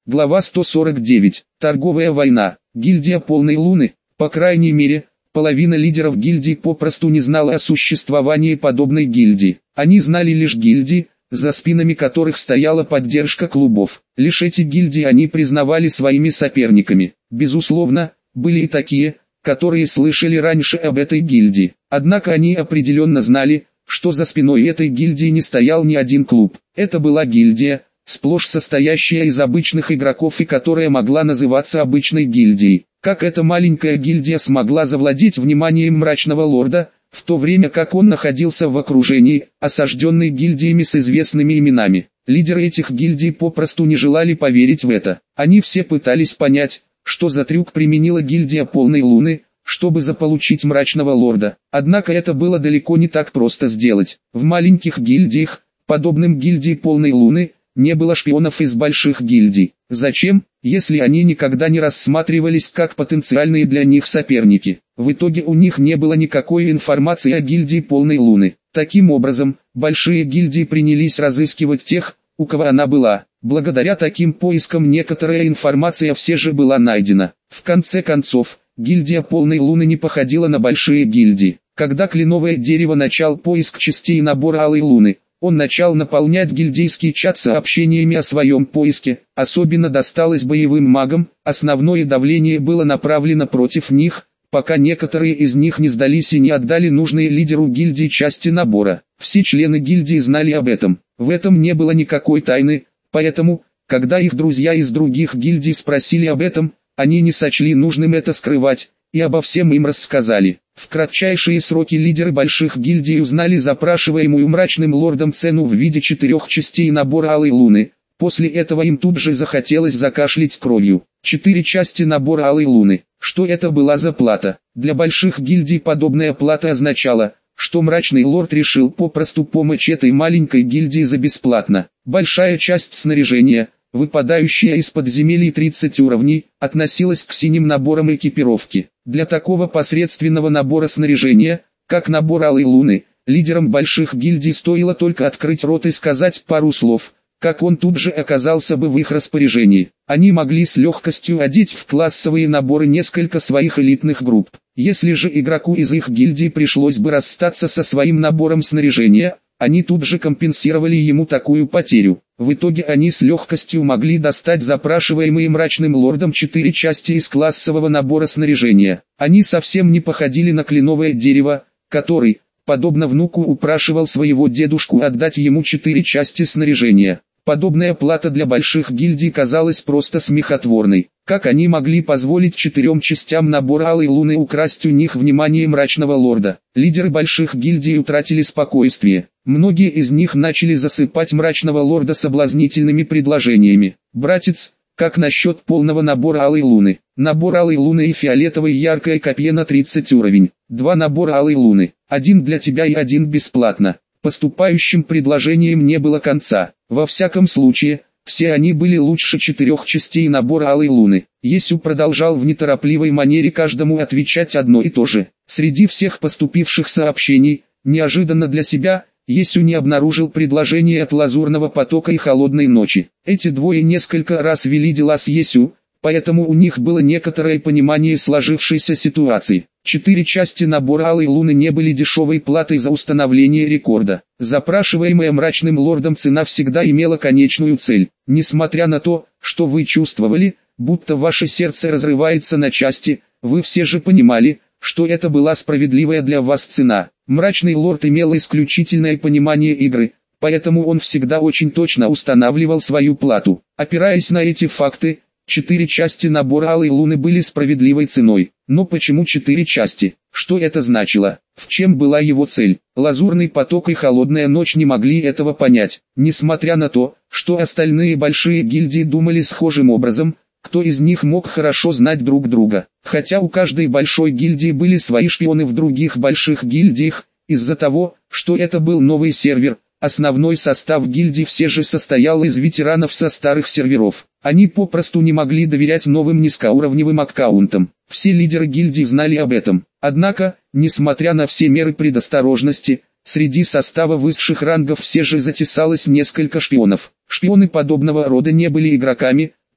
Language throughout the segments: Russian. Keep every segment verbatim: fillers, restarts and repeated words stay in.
Глава сто сорок девять. Торговая война. Гильдия Полной Луны. По крайней мере, половина лидеров гильдии попросту не знала о существовании подобной гильдии. Они знали лишь гильдии, за спинами которых стояла поддержка клубов. Лишь эти гильдии они признавали своими соперниками. Безусловно, были и такие, которые слышали раньше об этой гильдии. Однако они определенно знали, что за спиной этой гильдии не стоял ни один клуб. Это была гильдия, сплошь состоящая из обычных игроков и которая могла называться обычной гильдией. Как эта маленькая гильдия смогла завладеть вниманием Мрачного Лорда, в то время как он находился в окружении, осажденной гильдиями с известными именами. Лидеры этих гильдий попросту не желали поверить в это. Они все пытались понять, что за трюк применила гильдия Полной Луны, чтобы заполучить Мрачного Лорда. Однако это было далеко не так просто сделать. В маленьких гильдиях, подобным гильдии Полной Луны, не было шпионов из больших гильдий. Зачем, если они никогда не рассматривались как потенциальные для них соперники? В итоге у них не было никакой информации о гильдии Полной Луны. Таким образом, большие гильдии принялись разыскивать тех, у кого она была. Благодаря таким поискам некоторая информация все же была найдена. В конце концов, гильдия Полной Луны не походила на большие гильдии. Когда Кленовое Дерево начал поиск частей набора Алой Луны, он начал наполнять гильдейский чат сообщениями о своем поиске. Особенно досталось боевым магам, основное давление было направлено против них, пока некоторые из них не сдались и не отдали нужные лидеру гильдии части набора. Все члены гильдии знали об этом. В этом не было никакой тайны, поэтому, когда их друзья из других гильдий спросили об этом, они не сочли нужным это скрывать, и обо всем им рассказали. В кратчайшие сроки лидеры больших гильдий узнали запрашиваемую Мрачным Лордом цену в виде четырех частей набора Алой Луны. После этого им тут же захотелось закашлять кровью. Четыре части набора Алой Луны. Что это была за плата? Для больших гильдий подобная плата означала, что Мрачный Лорд решил попросту помочь этой маленькой гильдии за бесплатно. Большая часть снаряжения, выпадающая из подземелий тридцать уровней, относилась к синим наборам экипировки. Для такого посредственного набора снаряжения, как набор Алой Луны, лидерам больших гильдий стоило только открыть рот и сказать пару слов, как он тут же оказался бы в их распоряжении. Они могли с легкостью одеть в классовые наборы несколько своих элитных групп. Если же игроку из их гильдии пришлось бы расстаться со своим набором снаряжения, они тут же компенсировали ему такую потерю. В итоге они с легкостью могли достать запрашиваемые Мрачным Лордом четыре части из классового набора снаряжения. Они совсем не походили на Кленовое Дерево, который, подобно внуку, упрашивал своего дедушку отдать ему четыре части снаряжения. Подобная плата для больших гильдий казалась просто смехотворной. Как они могли позволить четырем частям набора Алой Луны украсть у них внимание Мрачного Лорда? Лидеры больших гильдий утратили спокойствие. Многие из них начали засыпать Мрачного Лорда соблазнительными предложениями. «Братец, как насчет полного набора Алой Луны? Набор Алой Луны и фиолетовой яркое копье на тридцать уровень. Два набора Алой Луны. Один для тебя и один бесплатно». Поступающим предложениям не было конца. Во всяком случае, все они были лучше четырех частей набора Алой Луны. Есю продолжал в неторопливой манере каждому отвечать одно и то же. Среди всех поступивших сообщений, неожиданно для себя, Есю не обнаружил предложение от Лазурного Потока и Холодной Ночи. Эти двое несколько раз вели дела с Есю, поэтому у них было некоторое понимание сложившейся ситуации. Четыре части набора Алой Луны не были дешевой платой за установление рекорда. Запрашиваемая Мрачным Лордом цена всегда имела конечную цель. Несмотря на то, что вы чувствовали, будто ваше сердце разрывается на части, вы все же понимали, что это была справедливая для вас цена. Мрачный Лорд имел исключительное понимание игры, поэтому он всегда очень точно устанавливал свою плату. Опираясь на эти факты, четыре части набора Алой Луны были справедливой ценой. Но почему четыре части? Что это значило? В чем была его цель? Лазурный Поток и Холодная Ночь не могли этого понять. Несмотря на то, что остальные большие гильдии думали схожим образом, кто из них мог хорошо знать друг друга? Хотя у каждой большой гильдии были свои шпионы в других больших гильдиях, из-за того, что это был новый сервер, основной состав гильдии все же состоял из ветеранов со старых серверов. Они попросту не могли доверять новым низкоуровневым аккаунтам. Все лидеры гильдии знали об этом. Однако, несмотря на все меры предосторожности, среди состава высших рангов все же затесалось несколько шпионов. Шпионы подобного рода не были игроками,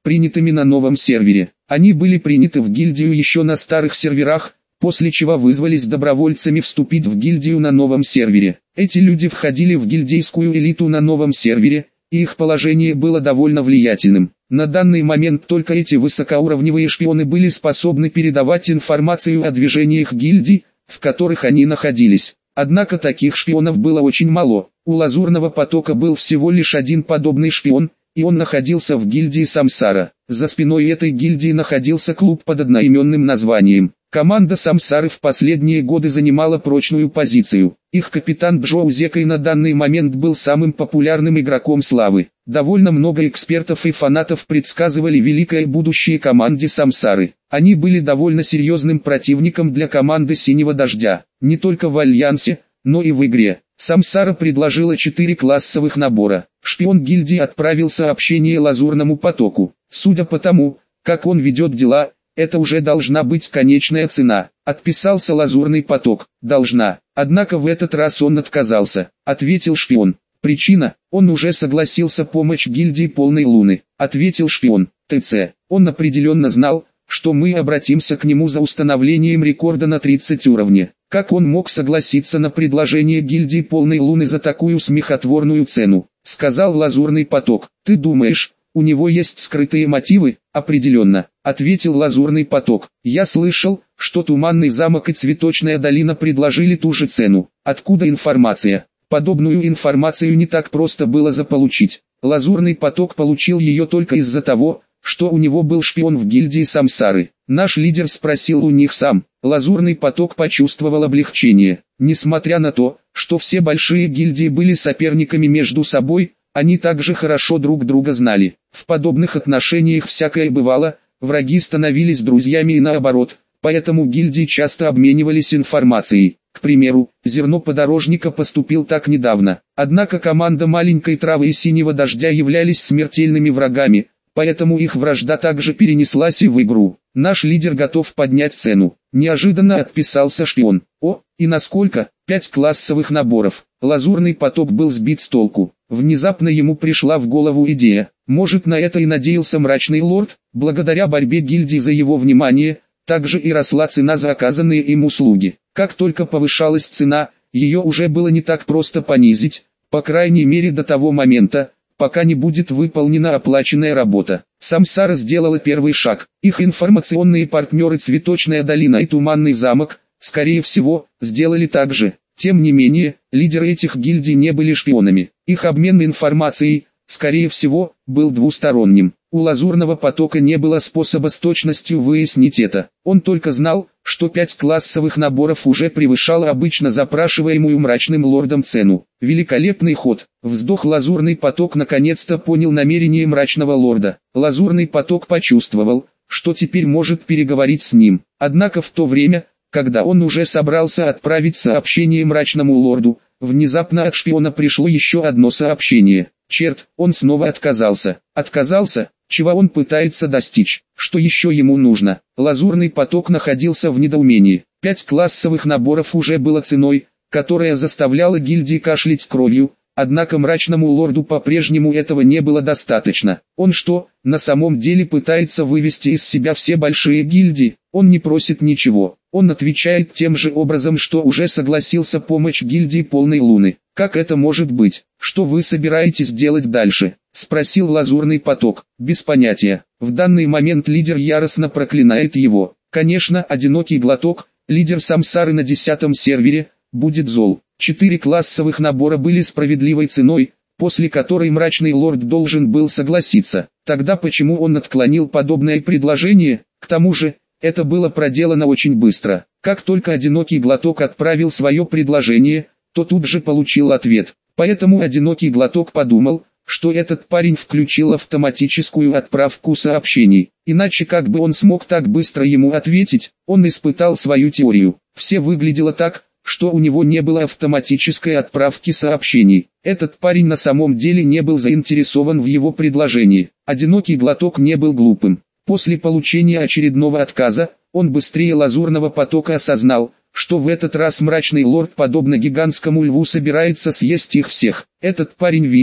принятыми на новом сервере. Они были приняты в гильдию еще на старых серверах, после чего вызвались добровольцами вступить в гильдию на новом сервере. Эти люди входили в гильдейскую элиту на новом сервере, и их положение было довольно влиятельным. На данный момент только эти высокоуровневые шпионы были способны передавать информацию о движениях гильдий, в которых они находились. Однако таких шпионов было очень мало. У Лазурного потока был всего лишь один подобный шпион, и он находился в гильдии Самсара. За спиной этой гильдии находился клуб под одноименным названием. Команда Самсары в последние годы занимала прочную позицию. Их капитан Джоу Зекай на данный момент был самым популярным игроком славы. Довольно много экспертов и фанатов предсказывали великое будущее команде Самсары. Они были довольно серьезным противником для команды Синего Дождя, не только в Альянсе, но и в игре. Самсара предложила четыре классовых набора. Шпион гильдии отправил сообщение Лазурному потоку. Судя по тому, как он ведет дела, это уже должна быть конечная цена. Отписался Лазурный поток. Должна. Однако в этот раз он отказался. Ответил шпион. Причина: он уже согласился помочь гильдии Полной Луны. Ответил шпион. ТЦ. Он определенно знал, что мы обратимся к нему за установлением рекорда на тридцать уровней. Как он мог согласиться на предложение гильдии Полной Луны за такую смехотворную цену? Сказал Лазурный поток. Ты думаешь, у него есть скрытые мотивы? Определенно, ответил Лазурный поток. Я слышал, что Туманный замок и Цветочная долина предложили ту же цену. Откуда информация? Подобную информацию не так просто было заполучить. Лазурный поток получил ее только из-за того, что у него был шпион в гильдии Самсары. Наш лидер спросил у них сам. Лазурный поток почувствовал облегчение. Несмотря на то, что все большие гильдии были соперниками между собой, они также хорошо друг друга знали. В подобных отношениях всякое бывало, враги становились друзьями и наоборот, поэтому гильдии часто обменивались информацией. К примеру, Зерно Подорожника поступил так недавно. Однако команда Маленькой Травы и Синего Дождя являлись смертельными врагами, поэтому их вражда также перенеслась и в игру. Наш лидер готов поднять цену. Неожиданно отписался шпион. О, и насколько? Пять классовых наборов. Лазурный поток был сбит с толку. Внезапно ему пришла в голову идея. Может, на это и надеялся Мрачный Лорд? Благодаря борьбе гильдии за его внимание, также и росла цена за оказанные им услуги. Как только повышалась цена, ее уже было не так просто понизить, по крайней мере до того момента, пока не будет выполнена оплаченная работа. Самсара сделала первый шаг. Их информационные партнеры Цветочная долина и Туманный замок, скорее всего, сделали так же. Тем не менее, лидеры этих гильдий не были шпионами. Их обмен информацией, скорее всего, был двусторонним. У Лазурного потока не было способа с точностью выяснить это. Он только знал, что пять классовых наборов уже превышало обычно запрашиваемую Мрачным Лордом цену. Великолепный ход. Вздох. Лазурный поток наконец-то понял намерение Мрачного Лорда. Лазурный поток почувствовал, что теперь может переговорить с ним. Однако в то время, когда он уже собрался отправить сообщение Мрачному Лорду, внезапно от шпиона пришло еще одно сообщение. Черт, он снова отказался. Отказался? Чего он пытается достичь? Что еще ему нужно? Лазурный поток находился в недоумении. Пять классовых наборов уже было ценой, которая заставляла гильдии кашлять кровью, однако Мрачному Лорду по-прежнему этого не было достаточно. Он что, на самом деле пытается вывести из себя все большие гильдии? Он не просит ничего. Он отвечает тем же образом, что уже согласился помочь гильдии Полной Луны. Как это может быть? Что вы собираетесь делать дальше? Спросил Лазурный поток. Без понятия. В данный момент лидер яростно проклинает его. Конечно, Одинокий Глоток, лидер Самсары на десятом сервере, будет зол. Четыре классовых набора были справедливой ценой, после которой Мрачный Лорд должен был согласиться. Тогда почему он отклонил подобное предложение? К тому же, это было проделано очень быстро. Как только Одинокий Глоток отправил свое предложение, то тут же получил ответ. Поэтому Одинокий Глоток подумал, что этот парень включил автоматическую отправку сообщений. Иначе как бы он смог так быстро ему ответить? Он испытал свою теорию. Все выглядело так, что у него не было автоматической отправки сообщений. Этот парень на самом деле не был заинтересован в его предложении. Одинокий Глоток не был глупым. После получения очередного отказа, он быстрее Лазурного потока осознал, что в этот раз Мрачный Лорд подобно гигантскому льву собирается съесть их всех. Этот парень видел,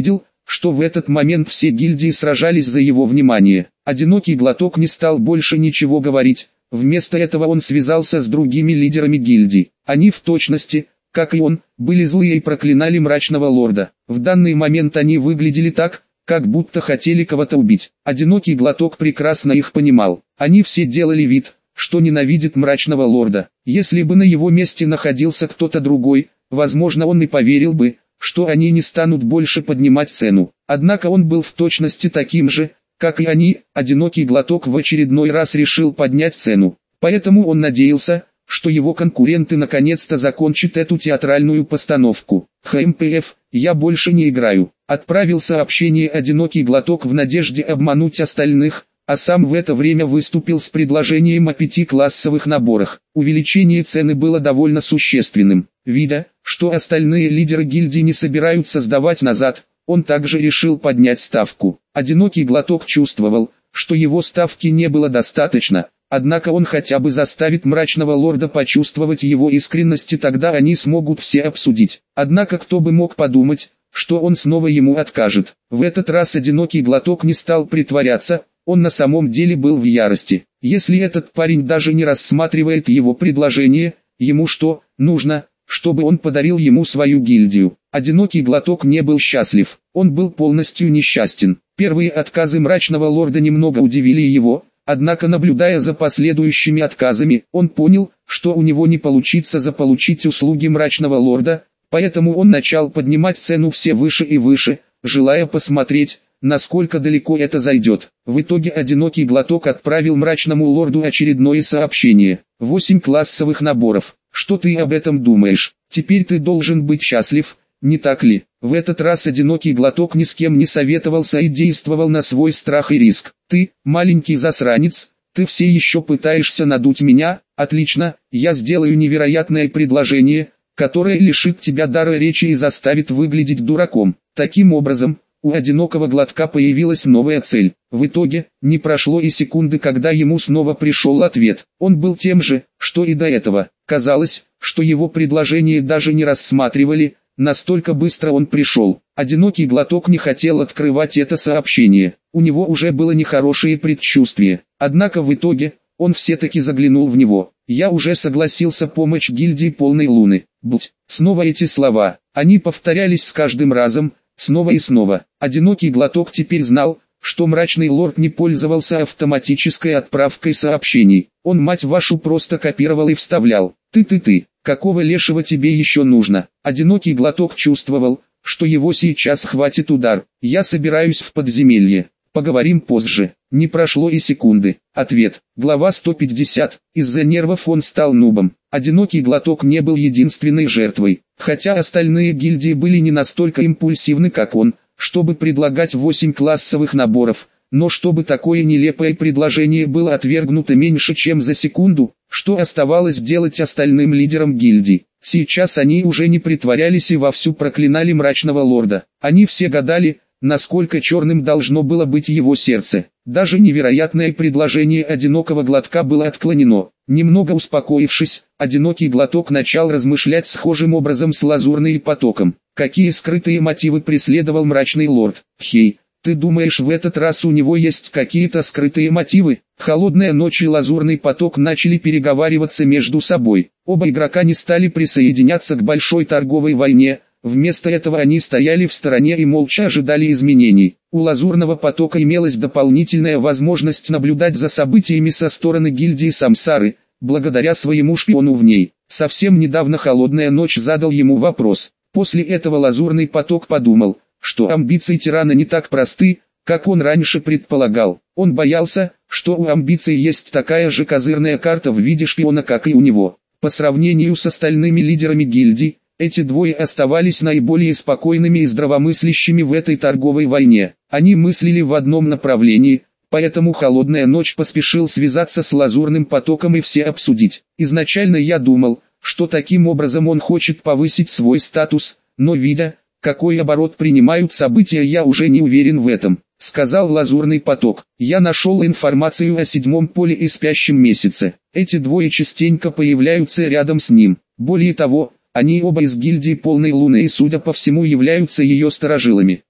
что в этот момент все гильдии сражались за его внимание. Одинокий глоток не стал больше ничего говорить, вместо этого он связался с другими лидерами гильдий. Они в точности, как и он, были злые и проклинали мрачного лорда. В данный момент они выглядели так, как будто хотели кого-то убить. Одинокий глоток прекрасно их понимал. Они все делали вид, что ненавидят мрачного лорда. Если бы на его месте находился кто-то другой, возможно, он и поверил бы, что они не станут больше поднимать цену. Однако он был в точности таким же, как и они. Одинокий глоток в очередной раз решил поднять цену. Поэтому он надеялся, что его конкуренты наконец-то закончат эту театральную постановку. ХМПФ, я больше не играю. Отправил сообщение одинокий глоток в надежде обмануть остальных, а сам в это время выступил с предложением о пяти классовых наборах. Увеличение цены было довольно существенным. Видя, что остальные лидеры гильдии не собираются сдавать назад, он также решил поднять ставку. Одинокий глоток чувствовал, что его ставки не было достаточно, однако он хотя бы заставит мрачного лорда почувствовать его искренность, и тогда они смогут все обсудить. Однако кто бы мог подумать, что он снова ему откажет. В этот раз одинокий глоток не стал притворяться, он на самом деле был в ярости. Если этот парень даже не рассматривает его предложение, ему что, нужно, чтобы он подарил ему свою гильдию? Одинокий глоток не был счастлив, он был полностью несчастен. Первые отказы мрачного лорда немного удивили его, однако наблюдая за последующими отказами, он понял, что у него не получится заполучить услуги мрачного лорда, поэтому он начал поднимать цену все выше и выше, желая посмотреть, насколько далеко это зайдет. В итоге одинокий глоток отправил мрачному лорду очередное сообщение. восемь классовых наборов. Что ты об этом думаешь? Теперь ты должен быть счастлив, не так ли? В этот раз одинокий глоток ни с кем не советовался и действовал на свой страх и риск. Ты, маленький засранец, ты все еще пытаешься надуть меня? Отлично, я сделаю невероятное предложение, которое лишит тебя дара речи и заставит выглядеть дураком. Таким образом, у одинокого глотка появилась новая цель. В итоге, не прошло и секунды, когда ему снова пришел ответ. Он был тем же, что и до этого. Казалось, что его предложение даже не рассматривали, настолько быстро он пришел. Одинокий глоток не хотел открывать это сообщение. У него уже было нехорошее предчувствие. Однако в итоге, он все-таки заглянул в него. Я уже согласился помочь гильдии полной луны. Будь. Снова эти слова. Они повторялись с каждым разом, снова и снова. Одинокий глоток теперь знал, что мрачный лорд не пользовался автоматической отправкой сообщений. Он, мать вашу, просто копировал и вставлял. Ты-ты-ты, какого лешего тебе еще нужно? Одинокий глоток чувствовал, что его сейчас хватит удар. Я собираюсь в подземелье. Поговорим позже. Не прошло и секунды. Ответ. Глава сто пятьдесят. Из-за нервов он стал нубом. Одинокий глоток не был единственной жертвой. Хотя остальные гильдии были не настолько импульсивны, как он, чтобы предлагать восемь классовых наборов, но чтобы такое нелепое предложение было отвергнуто меньше чем за секунду, что оставалось делать остальным лидерам гильдий? Сейчас они уже не притворялись и вовсю проклинали мрачного лорда. Они все гадали, насколько черным должно было быть его сердце. Даже невероятное предложение одинокого глотка было отклонено. Немного успокоившись, одинокий глоток начал размышлять схожим образом с лазурным потоком. Какие скрытые мотивы преследовал мрачный лорд? Хей, ты думаешь, в этот раз у него есть какие-то скрытые мотивы? Холодная ночь и лазурный поток начали переговариваться между собой. Оба игрока не стали присоединяться к большой торговой войне. Вместо этого они стояли в стороне и молча ожидали изменений. У лазурного потока имелась дополнительная возможность наблюдать за событиями со стороны гильдии Самсары, благодаря своему шпиону в ней. Совсем недавно холодная ночь задал ему вопрос. После этого лазурный поток подумал, что амбиции тирана не так просты, как он раньше предполагал. Он боялся, что у амбиций есть такая же козырная карта в виде шпиона, как и у него. По сравнению с остальными лидерами гильдий, эти двое оставались наиболее спокойными и здравомыслящими в этой торговой войне. Они мыслили в одном направлении, поэтому холодная ночь поспешил связаться с лазурным потоком и все обсудить. Изначально я думал, что таким образом он хочет повысить свой статус, но видя, какой оборот принимают события, я уже не уверен в этом, сказал лазурный поток. Я нашел информацию о седьмом поле и спящем месяце. Эти двое частенько появляются рядом с ним. Более того, они оба из гильдии полной луны и, судя по всему, являются ее старожилами.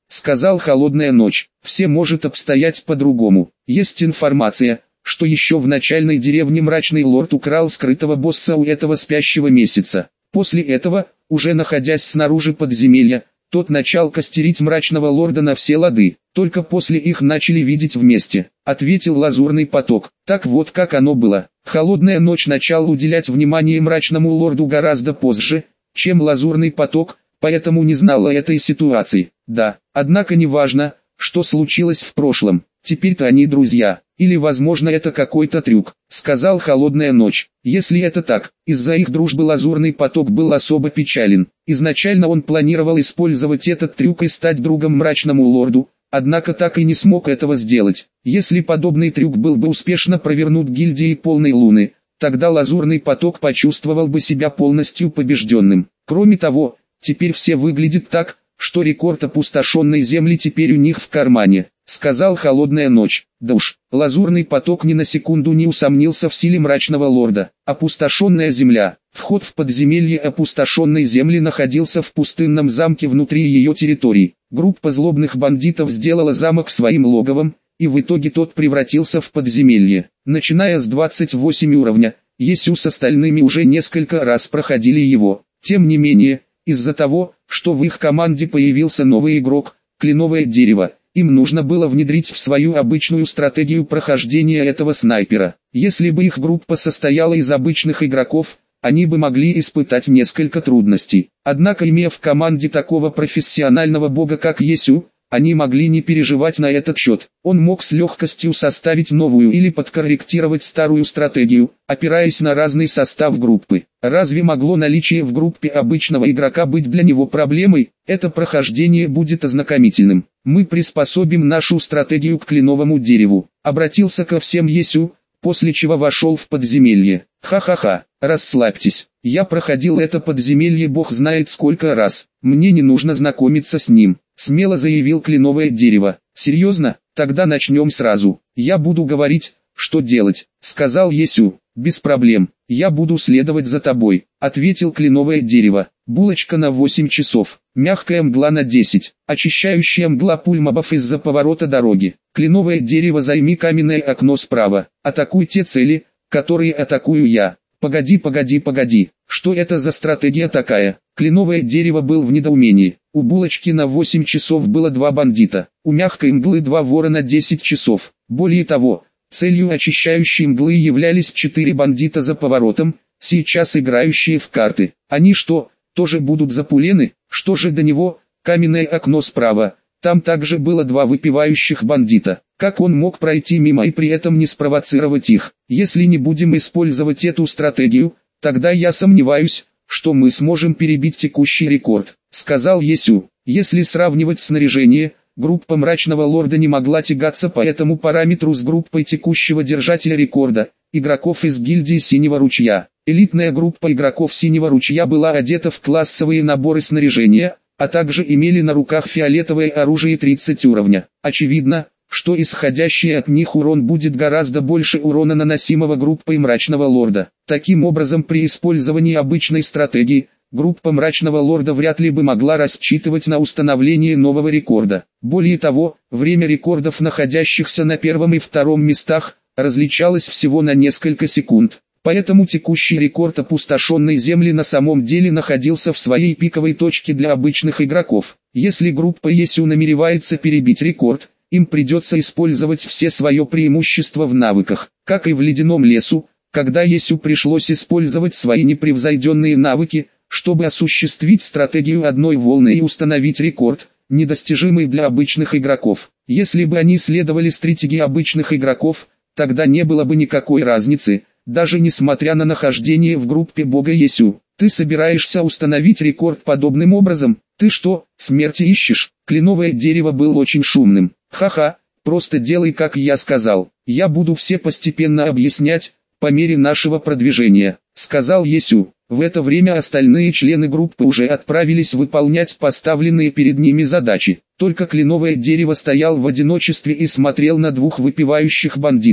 сказал Холодная Ночь. Все может обстоять по-другому. Есть информация, что еще в начальной деревне Мрачный Лорд украл скрытого босса у этого спящего месяца. После этого, уже находясь снаружи подземелья, тот начал костерить Мрачного Лорда на все лады. Только после их начали видеть вместе, ответил Лазурный Поток. Так вот как оно было. Холодная Ночь начал уделять внимание Мрачному Лорду гораздо позже, чем Лазурный Поток, поэтому не знал о этой ситуации. Да, однако не важно, что случилось в прошлом. Теперь-то они друзья. Или возможно это какой-то трюк, сказал Холодная Ночь. Если это так, из-за их дружбы Лазурный Поток был особо печален. Изначально он планировал использовать этот трюк и стать другом Мрачному Лорду, однако так и не смог этого сделать. Если подобный трюк был бы успешно провернут гильдией Полной Луны, тогда Лазурный Поток почувствовал бы себя полностью побежденным. Кроме того, теперь все выглядит так, что рекорд опустошенной земли теперь у них в кармане, сказал Холодная Ночь. Да уж, Лазурный Поток ни на секунду не усомнился в силе Мрачного Лорда. Опустошенная земля. Вход в подземелье опустошенной земли находился в пустынном замке внутри ее территории. Группа злобных бандитов сделала замок своим логовом, и в итоге тот превратился в подземелье. Начиная с двадцать восьмого уровня, Есю с остальными уже несколько раз проходили его. Тем не менее, из-за того, что в их команде появился новый игрок, Кленовое Дерево, им нужно было внедрить в свою обычную стратегию прохождения этого снайпера. Если бы их группа состояла из обычных игроков, они бы могли испытать несколько трудностей. Однако, имея в команде такого профессионального бога как Есю, они могли не переживать на этот счет. Он мог с легкостью составить новую или подкорректировать старую стратегию, опираясь на разный состав группы. Разве могло наличие в группе обычного игрока быть для него проблемой? Это прохождение будет ознакомительным. Мы приспособим нашу стратегию к Кленовому Дереву. Обратился ко всем Есю, после чего вошел в подземелье. Ха-ха-ха, расслабьтесь. Я проходил это подземелье бог знает сколько раз. Мне не нужно знакомиться с ним. Смело заявил Кленовое Дерево. Серьезно? Тогда начнем сразу. Я буду говорить, что делать, сказал Есю. Без проблем, я буду следовать за тобой, ответил Кленовое Дерево. Булочка на восемь часов, мягкая мгла на десять, очищающая мгла пуль мобов из-за поворота дороги. Кленовое Дерево, займи каменное окно справа, атакуй те цели, которые атакую я. Погоди, погоди, погоди, что это за стратегия такая? Кленовое Дерево был в недоумении. У Булочки на восемь часов было два бандита, у мягкой мглы два вора на десять часов. Более того, целью очищающей мглы являлись четыре бандита за поворотом, сейчас играющие в карты. Они что, тоже будут запулены? Что же до него? Каменное окно справа. Там также было два выпивающих бандита. Как он мог пройти мимо и при этом не спровоцировать их? Если не будем использовать эту стратегию, тогда я сомневаюсь, что мы сможем перебить текущий рекорд, сказал Есю. Если сравнивать снаряжение, группа Мрачного Лорда не могла тягаться по этому параметру с группой текущего держателя рекорда, игроков из гильдии Синего Ручья. Элитная группа игроков Синего Ручья была одета в классовые наборы снаряжения, а также имели на руках фиолетовое оружие тридцать уровня. Очевидно, что исходящий от них урон будет гораздо больше урона, наносимого группой Мрачного Лорда. Таким образом, при использовании обычной стратегии, группа Мрачного Лорда вряд ли бы могла рассчитывать на установление нового рекорда. Более того, время рекордов, находящихся на первом и втором местах, различалось всего на несколько секунд. Поэтому текущий рекорд опустошенной земли на самом деле находился в своей пиковой точке для обычных игроков. Если группа Есю намеревается перебить рекорд, им придется использовать все свое преимущество в навыках. Как и в Ледяном лесу, когда Есю пришлось использовать свои непревзойденные навыки, чтобы осуществить стратегию одной волны и установить рекорд, недостижимый для обычных игроков. Если бы они следовали стратегии обычных игроков, тогда не было бы никакой разницы, даже несмотря на нахождение в группе бога Есю. Ты собираешься установить рекорд подобным образом? Ты что, смерти ищешь? Кленовое Дерево был очень шумным. Ха-ха, просто делай как я сказал. Я буду все постепенно объяснять, по мере нашего продвижения, сказал Есю. В это время остальные члены группы уже отправились выполнять поставленные перед ними задачи. Только Кленовое Дерево стоял в одиночестве и смотрел на двух выпивающих бандитов.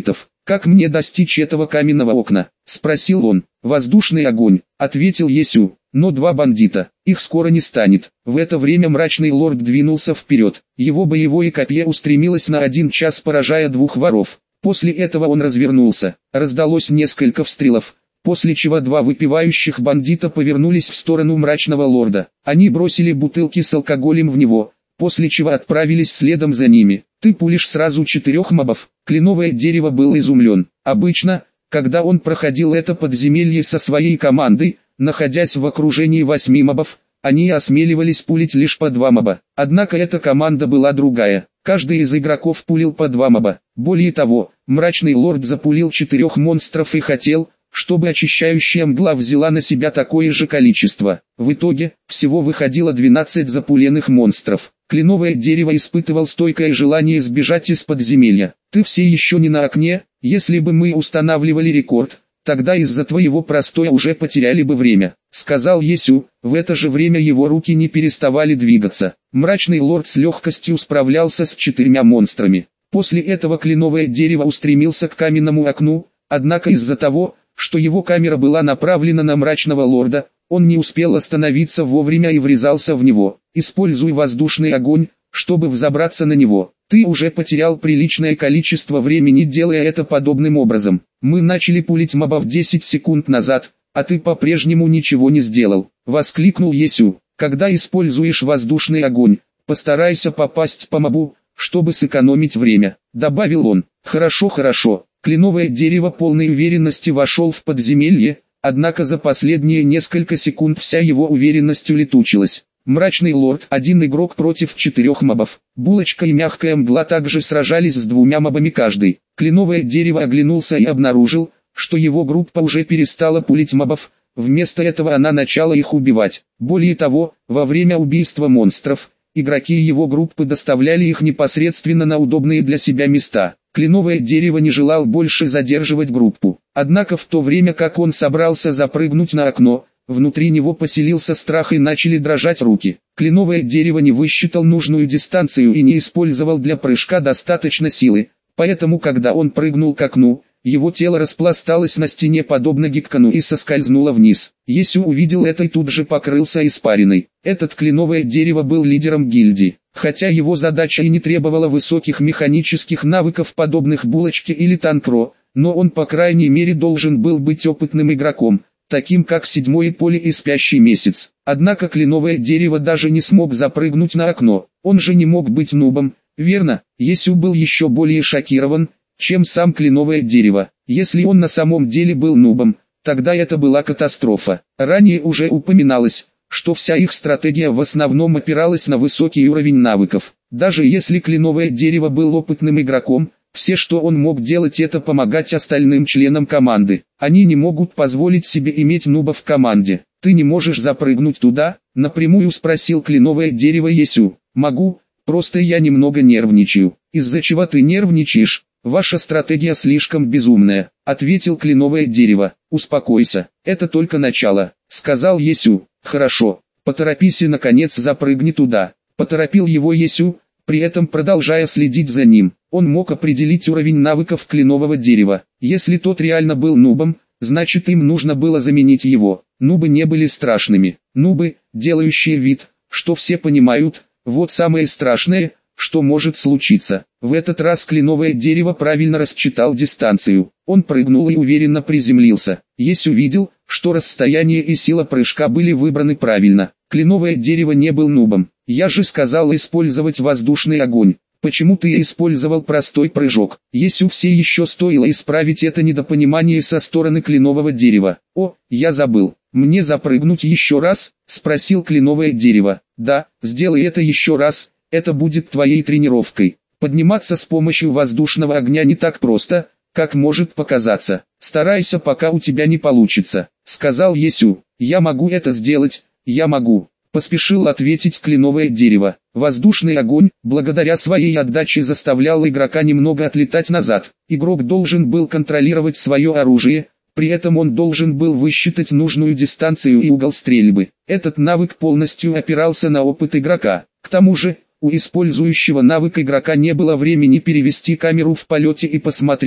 «Как мне достичь этого каменного окна?» – спросил он. «Воздушный огонь», – ответил Есю. «Но два бандита, их скоро не станет». В это время мрачный лорд двинулся вперед. Его боевое копье устремилось на один час, поражая двух воров. После этого он развернулся. Раздалось несколько выстрелов, после чего два выпивающих бандита повернулись в сторону мрачного лорда. Они бросили бутылки с алкоголем в него, после чего отправились следом за ними. «Ты пулишь сразу четырех мобов?» Кленовое дерево был изумлен. Обычно, когда он проходил это подземелье со своей командой, находясь в окружении восьми мобов, они осмеливались пулить лишь по два моба. Однако эта команда была другая. Каждый из игроков пулил по два моба. Более того, мрачный лорд запулил четырех монстров и хотел, чтобы очищающая мгла взяла на себя такое же количество. В итоге, всего выходило двенадцать запуленных монстров. Кленовое дерево испытывал стойкое желание сбежать из подземелья. «Ты все еще не на окне? Если бы мы устанавливали рекорд, тогда из-за твоего простоя уже потеряли бы время», — сказал Есю. В это же время его руки не переставали двигаться. Мрачный лорд с легкостью справлялся с четырьмя монстрами. После этого кленовое дерево устремился к каменному окну, однако из-за того, что его камера была направлена на мрачного лорда, он не успел остановиться вовремя и врезался в него. «Используй воздушный огонь, чтобы взобраться на него. Ты уже потерял приличное количество времени, делая это подобным образом. Мы начали пулить мобов десять секунд назад, а ты по-прежнему ничего не сделал», — воскликнул Есю. «Когда используешь воздушный огонь, постарайся попасть по мобу, чтобы сэкономить время», — добавил он. «Хорошо, хорошо». Кленовое дерево полной уверенности вошел в подземелье, однако за последние несколько секунд вся его уверенность улетучилась. Мрачный лорд, один игрок против четырех мобов. Булочка и мягкая мгла также сражались с двумя мобами каждый. Кленовое дерево оглянулся и обнаружил, что его группа уже перестала пулить мобов, вместо этого она начала их убивать. Более того, во время убийства монстров, игроки его группы доставляли их непосредственно на удобные для себя места. Кленовое дерево не желал больше задерживать группу. Однако в то время как он собрался запрыгнуть на окно, внутри него поселился страх и начали дрожать руки. Кленовое дерево не высчитал нужную дистанцию и не использовал для прыжка достаточно силы, поэтому когда он прыгнул к окну, его тело распласталось на стене подобно гибкану и соскользнуло вниз. Есю увидел это и тут же покрылся испариной. Этот кленовое дерево был лидером гильдии. Хотя его задача и не требовала высоких механических навыков, подобных булочке или танкро, но он по крайней мере должен был быть опытным игроком, таким как седьмое поле и спящий месяц. Однако кленовое дерево даже не смог запрыгнуть на окно. Он же не мог быть нубом, верно? Есю был еще более шокирован, чем сам кленовое дерево. Если он на самом деле был нубом, тогда это была катастрофа. Ранее уже упоминалось, что вся их стратегия в основном опиралась на высокий уровень навыков. Даже если кленовое дерево был опытным игроком, все, что он мог делать, это помогать остальным членам команды. Они не могут позволить себе иметь нуба в команде. «Ты не можешь запрыгнуть туда?» — напрямую спросил кленовое дерево Есю. «Могу, просто я немного нервничаю». «Из-за чего ты нервничаешь? Ваша стратегия слишком безумная», — ответил кленовое дерево. «Успокойся, это только начало», — сказал Есю. «Хорошо, поторопись и наконец запрыгни туда», — поторопил его Есю, при этом продолжая следить за ним. Он мог определить уровень навыков кленового дерева. Если тот реально был нубом, значит им нужно было заменить его. Нубы не были страшными. Нубы, делающие вид, что все понимают, вот самое страшное, что может случиться. В этот раз кленовое дерево правильно рассчитал дистанцию. Он прыгнул и уверенно приземлился. Есю увидел, что расстояние и сила прыжка были выбраны правильно. Кленовое дерево не был нубом. «Я же сказал использовать воздушный огонь. Почему ты использовал простой прыжок?» Есю все еще стоило исправить это недопонимание со стороны кленового дерева. «О, я забыл. Мне запрыгнуть еще раз?» — спросил кленовое дерево. «Да, сделай это еще раз, это будет твоей тренировкой. Подниматься с помощью воздушного огня не так просто, как может показаться. Старайся, пока у тебя не получится», — сказал Есю. «Я могу это сделать, я могу», — поспешил ответить кленовое дерево. Воздушный огонь, благодаря своей отдаче, заставлял игрока немного отлетать назад. Игрок должен был контролировать свое оружие, при этом он должен был высчитать нужную дистанцию и угол стрельбы. Этот навык полностью опирался на опыт игрока. К тому же, у использующего навык игрока не было времени перевести камеру в полете и посмотреть,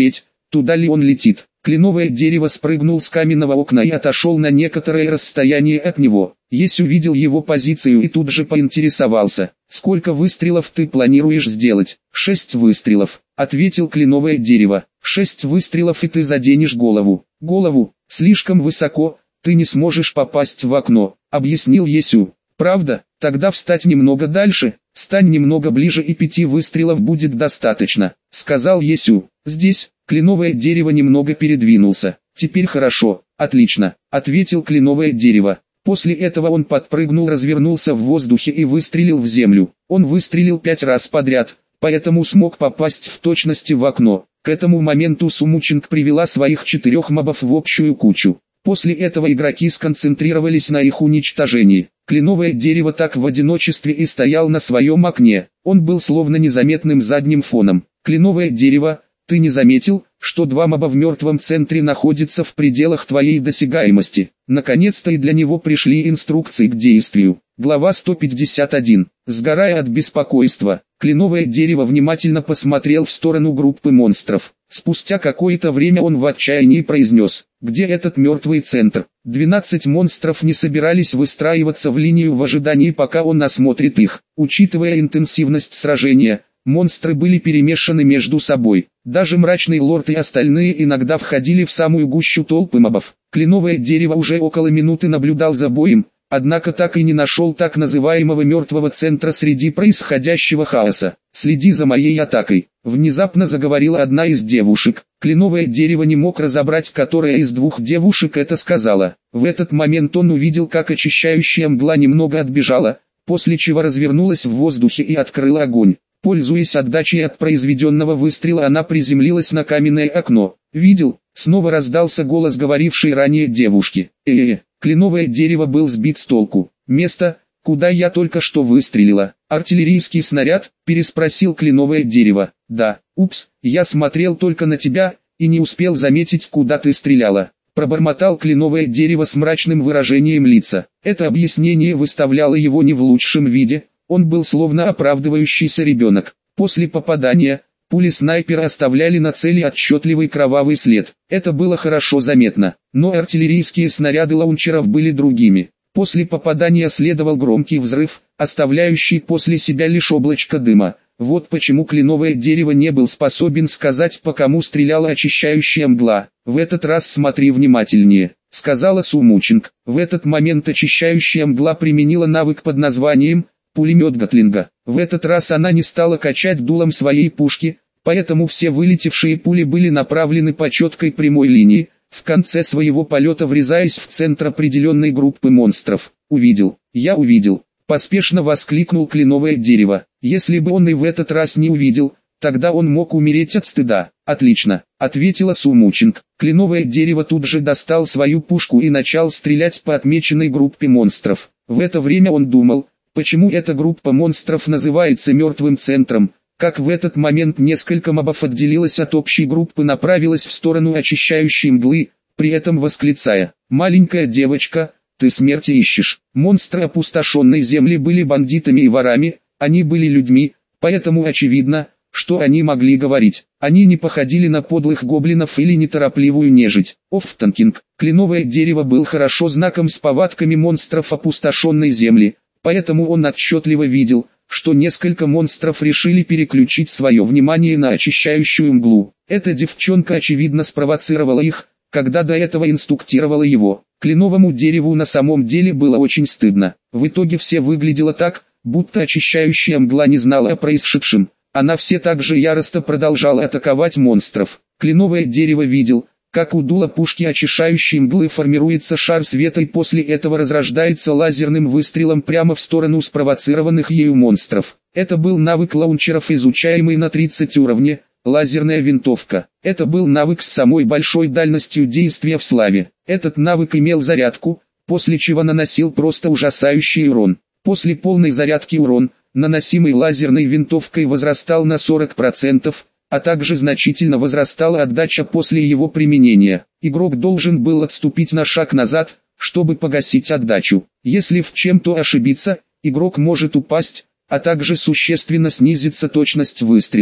туда ли он летит. Кленовое дерево спрыгнул с каменного окна и отошел на некоторое расстояние от него. Есть увидел его позицию и тут же поинтересовался: «Сколько выстрелов ты планируешь сделать?» «Шесть выстрелов», — ответил кленовое дерево. «Шесть выстрелов и ты заденешь голову». «Голову? Слишком высоко, ты не сможешь попасть в окно», — объяснил Есю. «Правда? Тогда встать немного дальше, стань немного ближе и пяти выстрелов будет достаточно», — сказал Есю. «Здесь». Кленовое дерево немного передвинулся. «Теперь хорошо, отлично», — ответил кленовое дерево. После этого он подпрыгнул, развернулся в воздухе и выстрелил в землю. Он выстрелил пять раз подряд, поэтому смог попасть в точности в окно. К этому моменту Сумучинг привела своих четырех мобов в общую кучу. После этого игроки сконцентрировались на их уничтожении. Кленовое дерево так в одиночестве и стоял на своем окне. Он был словно незаметным задним фоном. Кленовое дерево, ты не заметил, что два моба в мертвом центре находятся в пределах твоей досягаемости? Наконец-то и для него пришли инструкции к действию. Глава сто пятьдесят один. Сгорая от беспокойства, кленовое дерево внимательно посмотрел в сторону группы монстров. Спустя какое-то время он в отчаянии произнес: «Где этот мертвый центр?» Двенадцать монстров не собирались выстраиваться в линию в ожидании, пока он осмотрит их. Учитывая интенсивность сражения, монстры были перемешаны между собой. Даже мрачный лорд и остальные иногда входили в самую гущу толпы мобов. Кленовое дерево уже около минуты наблюдал за боем, однако так и не нашел так называемого мертвого центра среди происходящего хаоса. «Следи за моей атакой», — внезапно заговорила одна из девушек. Кленовое дерево не мог разобрать, которая из двух девушек это сказала. В этот момент он увидел, как очищающая мгла немного отбежала, после чего развернулась в воздухе и открыла огонь. Пользуясь отдачей от произведенного выстрела, она приземлилась на каменное окно. «Видел?» — снова раздался голос говорившей ранее девушки. «Э-э-э». Кленовое дерево был сбит с толку. «Место, куда я только что выстрелила. Артиллерийский снаряд?» — переспросил кленовое дерево. «Да». «Упс, я смотрел только на тебя, и не успел заметить, куда ты стреляла», — пробормотал кленовое дерево с мрачным выражением лица. Это объяснение выставляло его не в лучшем виде. Он был словно оправдывающийся ребенок. После попадания, пули снайпера оставляли на цели отчетливый кровавый след. Это было хорошо заметно. Но артиллерийские снаряды лаунчеров были другими. После попадания следовал громкий взрыв, оставляющий после себя лишь облачко дыма. Вот почему кленовое дерево не был способен сказать, по кому стреляла очищающая мгла. «В этот раз смотри внимательнее», — сказала Сумучинг. В этот момент очищающая мгла применила навык под названием «Пулемет Гатлинга». В этот раз она не стала качать дулом своей пушки, поэтому все вылетевшие пули были направлены по четкой прямой линии, в конце своего полета врезаясь в центр определенной группы монстров. «Увидел, я увидел», — поспешно воскликнул кленовое дерево. Если бы он и в этот раз не увидел, тогда он мог умереть от стыда. «Отлично», — ответила Сумучинг. Кленовое дерево тут же достал свою пушку и начал стрелять по отмеченной группе монстров. В это время он думал, почему эта группа монстров называется мертвым центром. Как в этот момент несколько мобов отделилось от общей группы, направилось в сторону очищающей мглы, при этом восклицая: «Маленькая девочка, ты смерти ищешь». Монстры опустошенной земли были бандитами и ворами, они были людьми, поэтому очевидно, что они могли говорить. Они не походили на подлых гоблинов или неторопливую нежить. Оффтанкинг, кленовое дерево был хорошо знаком с повадками монстров опустошенной земли, поэтому он отчетливо видел, что несколько монстров решили переключить свое внимание на очищающую мглу. Эта девчонка очевидно спровоцировала их, когда до этого инструктировала его. Кленовому дереву на самом деле было очень стыдно. В итоге все выглядело так, будто очищающая мгла не знала о происшедшем. Она все так же яростно продолжала атаковать монстров. Кленовое дерево видел, как у дула пушки очищающей мглы формируется шар света и после этого разрождается лазерным выстрелом прямо в сторону спровоцированных ею монстров. Это был навык лаунчеров, изучаемый на тридцать уровне, лазерная винтовка. Это был навык с самой большой дальностью действия в славе. Этот навык имел зарядку, после чего наносил просто ужасающий урон. После полной зарядки урон, наносимый лазерной винтовкой, возрастал на сорок процентов, а также значительно возрастала отдача после его применения. Игрок должен был отступить на шаг назад, чтобы погасить отдачу. Если в чем-то ошибиться, игрок может упасть, а также существенно снизится точность выстрела.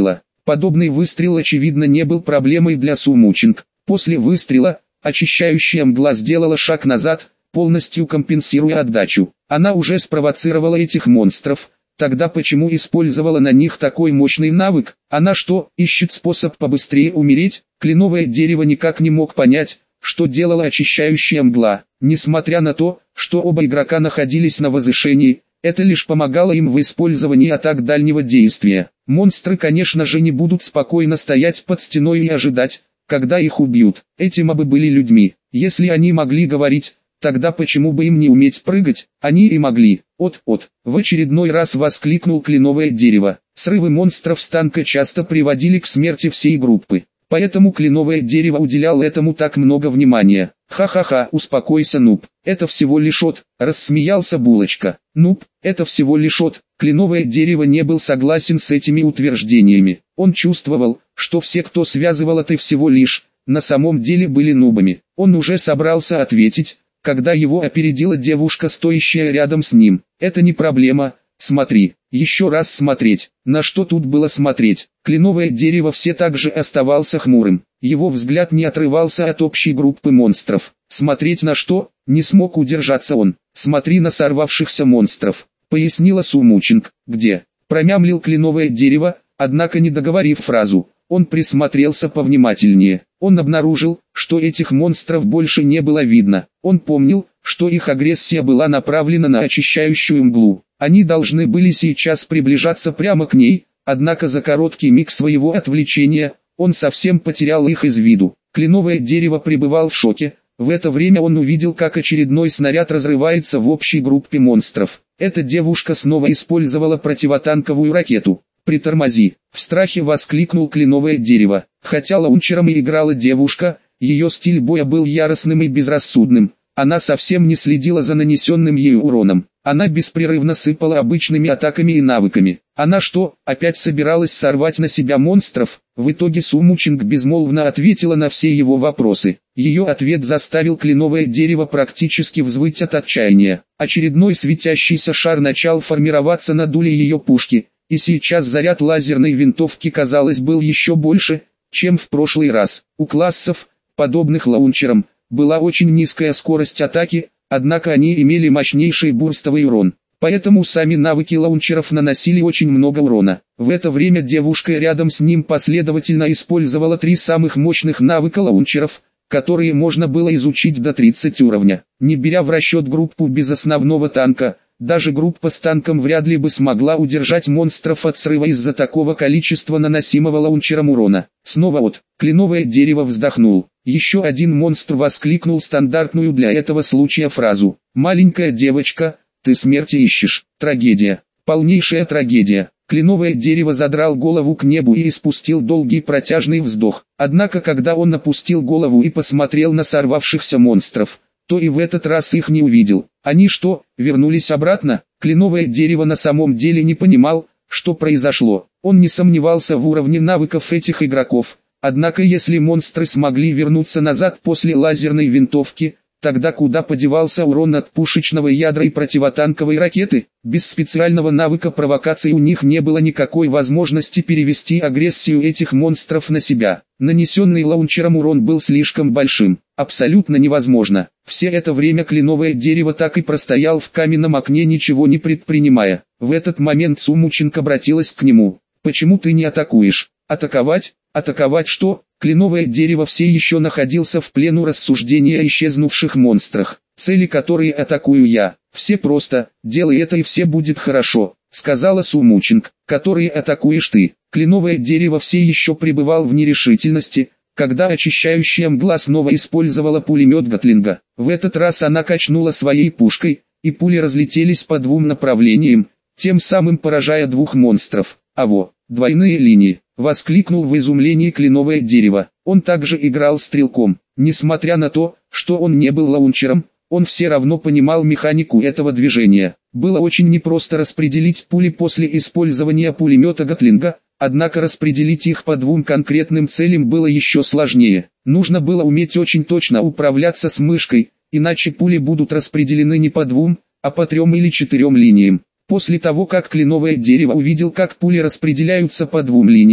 Подобный выстрел очевидно не был проблемой для Су Мучинг. После выстрела, очищающая мгла сделала шаг назад, полностью компенсируя отдачу. Она уже спровоцировала этих монстров. Тогда почему использовала на них такой мощный навык? Она что, ищет способ побыстрее умереть? Кленовое дерево никак не мог понять, что делала очищающая мгла. Несмотря на то, что оба игрока находились на возвышении, это лишь помогало им в использовании атак дальнего действия. Монстры, конечно же, не будут спокойно стоять под стеной и ожидать, когда их убьют. Эти мобы были людьми. Если они могли говорить, тогда почему бы им не уметь прыгать? Они и могли. От-от. В очередной раз воскликнул кленовое дерево. Срывы монстров с танка часто приводили к смерти всей группы. Поэтому кленовое дерево уделял этому так много внимания. «Ха-ха-ха, успокойся, нуб, это всего лишь от», — рассмеялся Булочка. «Нуб, это всего лишь от». Кленовое дерево не был согласен с этими утверждениями. Он чувствовал, что все, кто связывал это всего лишь, на самом деле были нубами. Он уже собрался ответить, когда его опередила девушка, стоящая рядом с ним. «Это не проблема, смотри». Еще раз смотреть. На что тут было смотреть? Кленовое дерево все так же оставался хмурым. Его взгляд не отрывался от общей группы монстров. Смотреть на что? Не смог удержаться он. Смотри на сорвавшихся монстров, пояснила Су Мучинг. Где? Промямлил кленовое дерево, однако не договорив фразу, он присмотрелся повнимательнее. Он обнаружил, что этих монстров больше не было видно. Он помнил, что их агрессия была направлена на очищающую мглу. Они должны были сейчас приближаться прямо к ней, однако за короткий миг своего отвлечения, он совсем потерял их из виду. Кленовое дерево пребывал в шоке. В это время он увидел, как очередной снаряд разрывается в общей группе монстров. Эта девушка снова использовала противотанковую ракету. «Притормози!» — в страхе воскликнул кленовое дерево. Хотя лаунчером и играла девушка, ее стиль боя был яростным и безрассудным. Она совсем не следила за нанесенным ею уроном. Она беспрерывно сыпала обычными атаками и навыками. Она что, опять собиралась сорвать на себя монстров? В итоге Су Мучинг безмолвно ответила на все его вопросы. Ее ответ заставил кленовое дерево практически взвыть от отчаяния. Очередной светящийся шар начал формироваться на дуле ее пушки, и сейчас заряд лазерной винтовки, казалось, был еще больше, чем в прошлый раз. У классов, подобных лаунчерам, была очень низкая скорость атаки, однако они имели мощнейший бурстовый урон. Поэтому сами навыки лаунчеров наносили очень много урона. В это время девушка рядом с ним последовательно использовала три самых мощных навыка лаунчеров, которые можно было изучить до тридцати уровня. Не беря в расчет группу без основного танка, даже группа с танком вряд ли бы смогла удержать монстров от срыва из-за такого количества наносимого лаунчером урона. Снова от. Кленовое дерево вздохнул. Еще один монстр воскликнул стандартную для этого случая фразу. «Маленькая девочка, ты смерти ищешь». Трагедия. Полнейшая трагедия. Кленовое дерево задрал голову к небу и испустил долгий протяжный вздох. Однако когда он опустил голову и посмотрел на сорвавшихся монстров, то и в этот раз их не увидел. Они что, вернулись обратно? Кленовое дерево на самом деле не понимал, что произошло. Он не сомневался в уровне навыков этих игроков. Однако если монстры смогли вернуться назад после лазерной винтовки, тогда куда подевался урон от пушечного ядра и противотанковой ракеты? Без специального навыка провокации у них не было никакой возможности перевести агрессию этих монстров на себя. Нанесенный лаунчером урон был слишком большим. Абсолютно невозможно. Все это время кленовое дерево так и простоял в каменном окне, ничего не предпринимая. В этот момент Су Мучинг обратилась к нему. «Почему ты не атакуешь?» «Атаковать? Атаковать что?» Кленовое дерево все еще находился в плену рассуждения о исчезнувших монстрах, цели которые атакую я. «Все просто, делай это и все будет хорошо», — сказала Су Мучинг. «Которые атакуешь ты?» Кленовое дерево все еще пребывал в нерешительности, когда очищающая мгла снова использовала пулемет Гатлинга. В этот раз она качнула своей пушкой, и пули разлетелись по двум направлениям, тем самым поражая двух монстров. «Аво, двойные линии!» — воскликнул в изумлении кленовое дерево. Он также играл стрелком. Несмотря на то, что он не был лаунчером, он все равно понимал механику этого движения. Было очень непросто распределить пули после использования пулемета Гатлинга, однако распределить их по двум конкретным целям было еще сложнее. Нужно было уметь очень точно управляться с мышкой, иначе пули будут распределены не по двум, а по трем или четырем линиям. После того, как кленовое дерево увидел, как пули распределяются по двум линиям,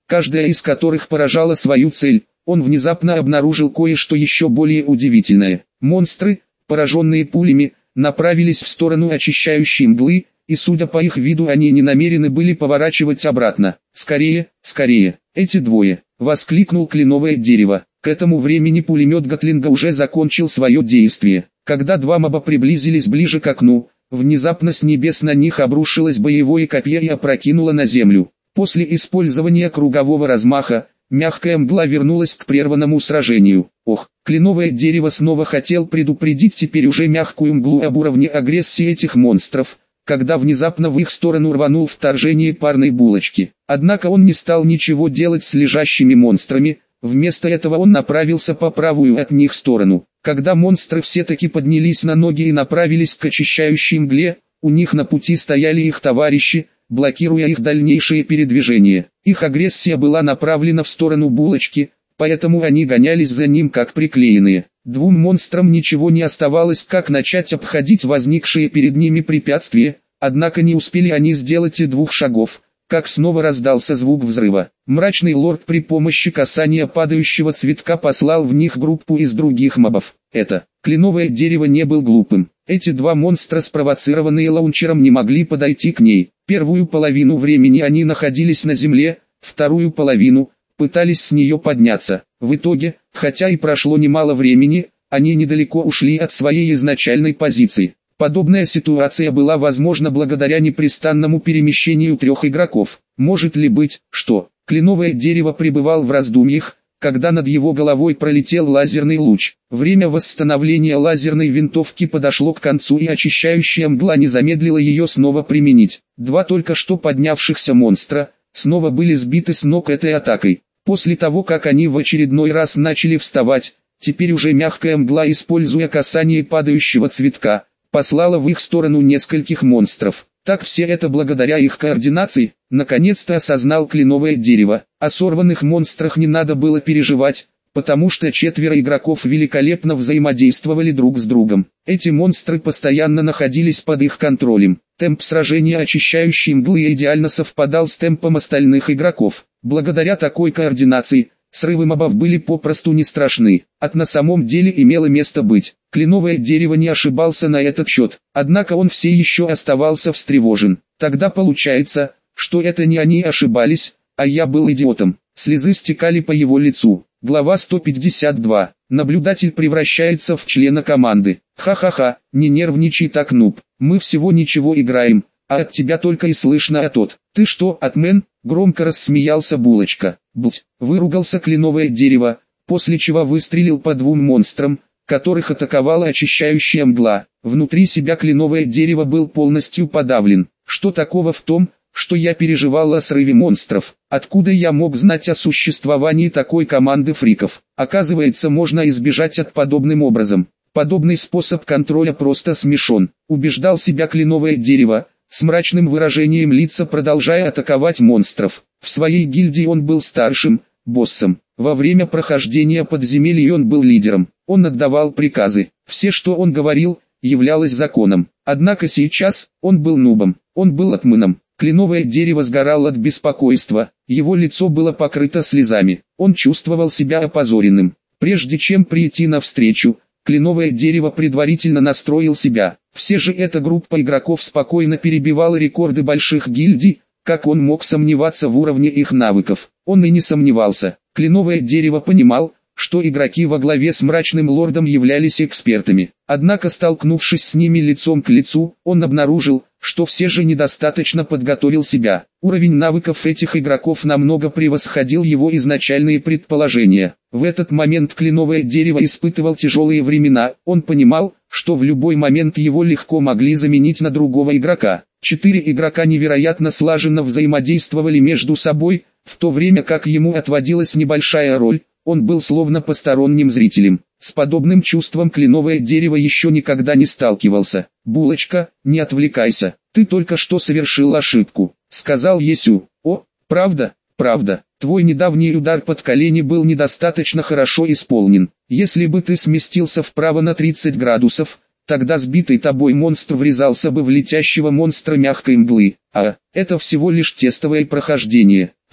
каждая из которых поражала свою цель, он внезапно обнаружил кое-что еще более удивительное. Монстры, пораженные пулями, направились в сторону очищающей мглы, и судя по их виду они не намерены были поворачивать обратно. «Скорее, скорее, эти двое!» — воскликнул кленовое дерево. К этому времени пулемет Гатлинга уже закончил свое действие. Когда два моба приблизились ближе к окну, внезапно с небес на них обрушилось боевое копье и опрокинуло на землю. После использования кругового размаха, мягкая мгла вернулась к прерванному сражению. Ох, кленовое дерево снова хотел предупредить теперь уже мягкую мглу об уровне агрессии этих монстров, когда внезапно в их сторону рванул вторжение парной булочки. Однако он не стал ничего делать с лежащими монстрами, вместо этого он направился по правую от них сторону. Когда монстры все-таки поднялись на ноги и направились к очищающей мгле, у них на пути стояли их товарищи, блокируя их дальнейшее передвижение. Их агрессия была направлена в сторону булочки, поэтому они гонялись за ним как приклеенные. Двум монстрам ничего не оставалось, как начать обходить возникшие перед ними препятствия, однако не успели они сделать и двух шагов, как снова раздался звук взрыва. Мрачный лорд при помощи касания падающего цветка послал в них группу из других мобов. Это кленовое дерево не был глупым. Эти два монстра, спровоцированные лаунчером, не могли подойти к ней. Первую половину времени они находились на земле, вторую половину пытались с нее подняться. В итоге, хотя и прошло немало времени, они недалеко ушли от своей изначальной позиции. Подобная ситуация была возможна благодаря непрестанному перемещению трех игроков. Может ли быть, что кленовое дерево пребывал в раздумьях, когда над его головой пролетел лазерный луч? Время восстановления лазерной винтовки подошло к концу, и очищающая мгла не замедлила ее снова применить. Два только что поднявшихся монстра снова были сбиты с ног этой атакой. После того, как они в очередной раз начали вставать, теперь уже мягкая мгла, используя касание падающего цветка, послала в их сторону нескольких монстров. Так все это благодаря их координации, наконец-то осознал кленовое дерево. О сорванных монстрах не надо было переживать, потому что четверо игроков великолепно взаимодействовали друг с другом. Эти монстры постоянно находились под их контролем. Темп сражения очищающей мглы идеально совпадал с темпом остальных игроков. Благодаря такой координации, срывы мобов были попросту не страшны. От на самом деле имело место быть. Кленовое дерево не ошибался на этот счет, однако он все еще оставался встревожен. Тогда получается, что это не они ошибались, а я был идиотом. Слезы стекали по его лицу. Глава сто пятьдесят два. Наблюдатель превращается в члена команды. Ха-ха-ха, не нервничай так, нуб. Мы всего ничего играем, а от тебя только и слышно а тот. Ты что, отмен? Громко рассмеялся булочка. Будь, выругался кленовое дерево, после чего выстрелил по двум монстрам, которых атаковала очищающая мгла. Внутри себя кленовое дерево был полностью подавлен. Что такого в том, что я переживал о срыве монстров? Откуда я мог знать о существовании такой команды фриков? Оказывается, можно избежать от подобным образом. Подобный способ контроля просто смешон. Убеждал себя кленовое дерево, с мрачным выражением лица продолжая атаковать монстров. В своей гильдии он был старшим, боссом. Во время прохождения подземелий он был лидером. Он отдавал приказы. Все, что он говорил, являлось законом. Однако сейчас он был нубом. Он был отмыном. Кленовое дерево сгорало от беспокойства. Его лицо было покрыто слезами. Он чувствовал себя опозоренным. Прежде чем прийти навстречу, кленовое дерево предварительно настроил себя. Все же эта группа игроков спокойно перебивала рекорды больших гильдий. Как он мог сомневаться в уровне их навыков? Он и не сомневался. Кленовое дерево понимал, что игроки во главе с мрачным лордом являлись экспертами. Однако, столкнувшись с ними лицом к лицу, он обнаружил, что все же недостаточно подготовил себя. Уровень навыков этих игроков намного превосходил его изначальные предположения. В этот момент кленовое дерево испытывал тяжелые времена. Он понимал, что в любой момент его легко могли заменить на другого игрока. Четыре игрока невероятно слаженно взаимодействовали между собой, в то время как ему отводилась небольшая роль. Он был словно посторонним зрителем. С подобным чувством кленовое дерево еще никогда не сталкивался. «Булочка, не отвлекайся, ты только что совершил ошибку», — сказал Есю. «О, правда, правда, твой недавний удар под колени был недостаточно хорошо исполнен. Если бы ты сместился вправо на тридцать градусов, тогда сбитый тобой монстр врезался бы в летящего монстра мягкой мглы. А, это всего лишь тестовое прохождение.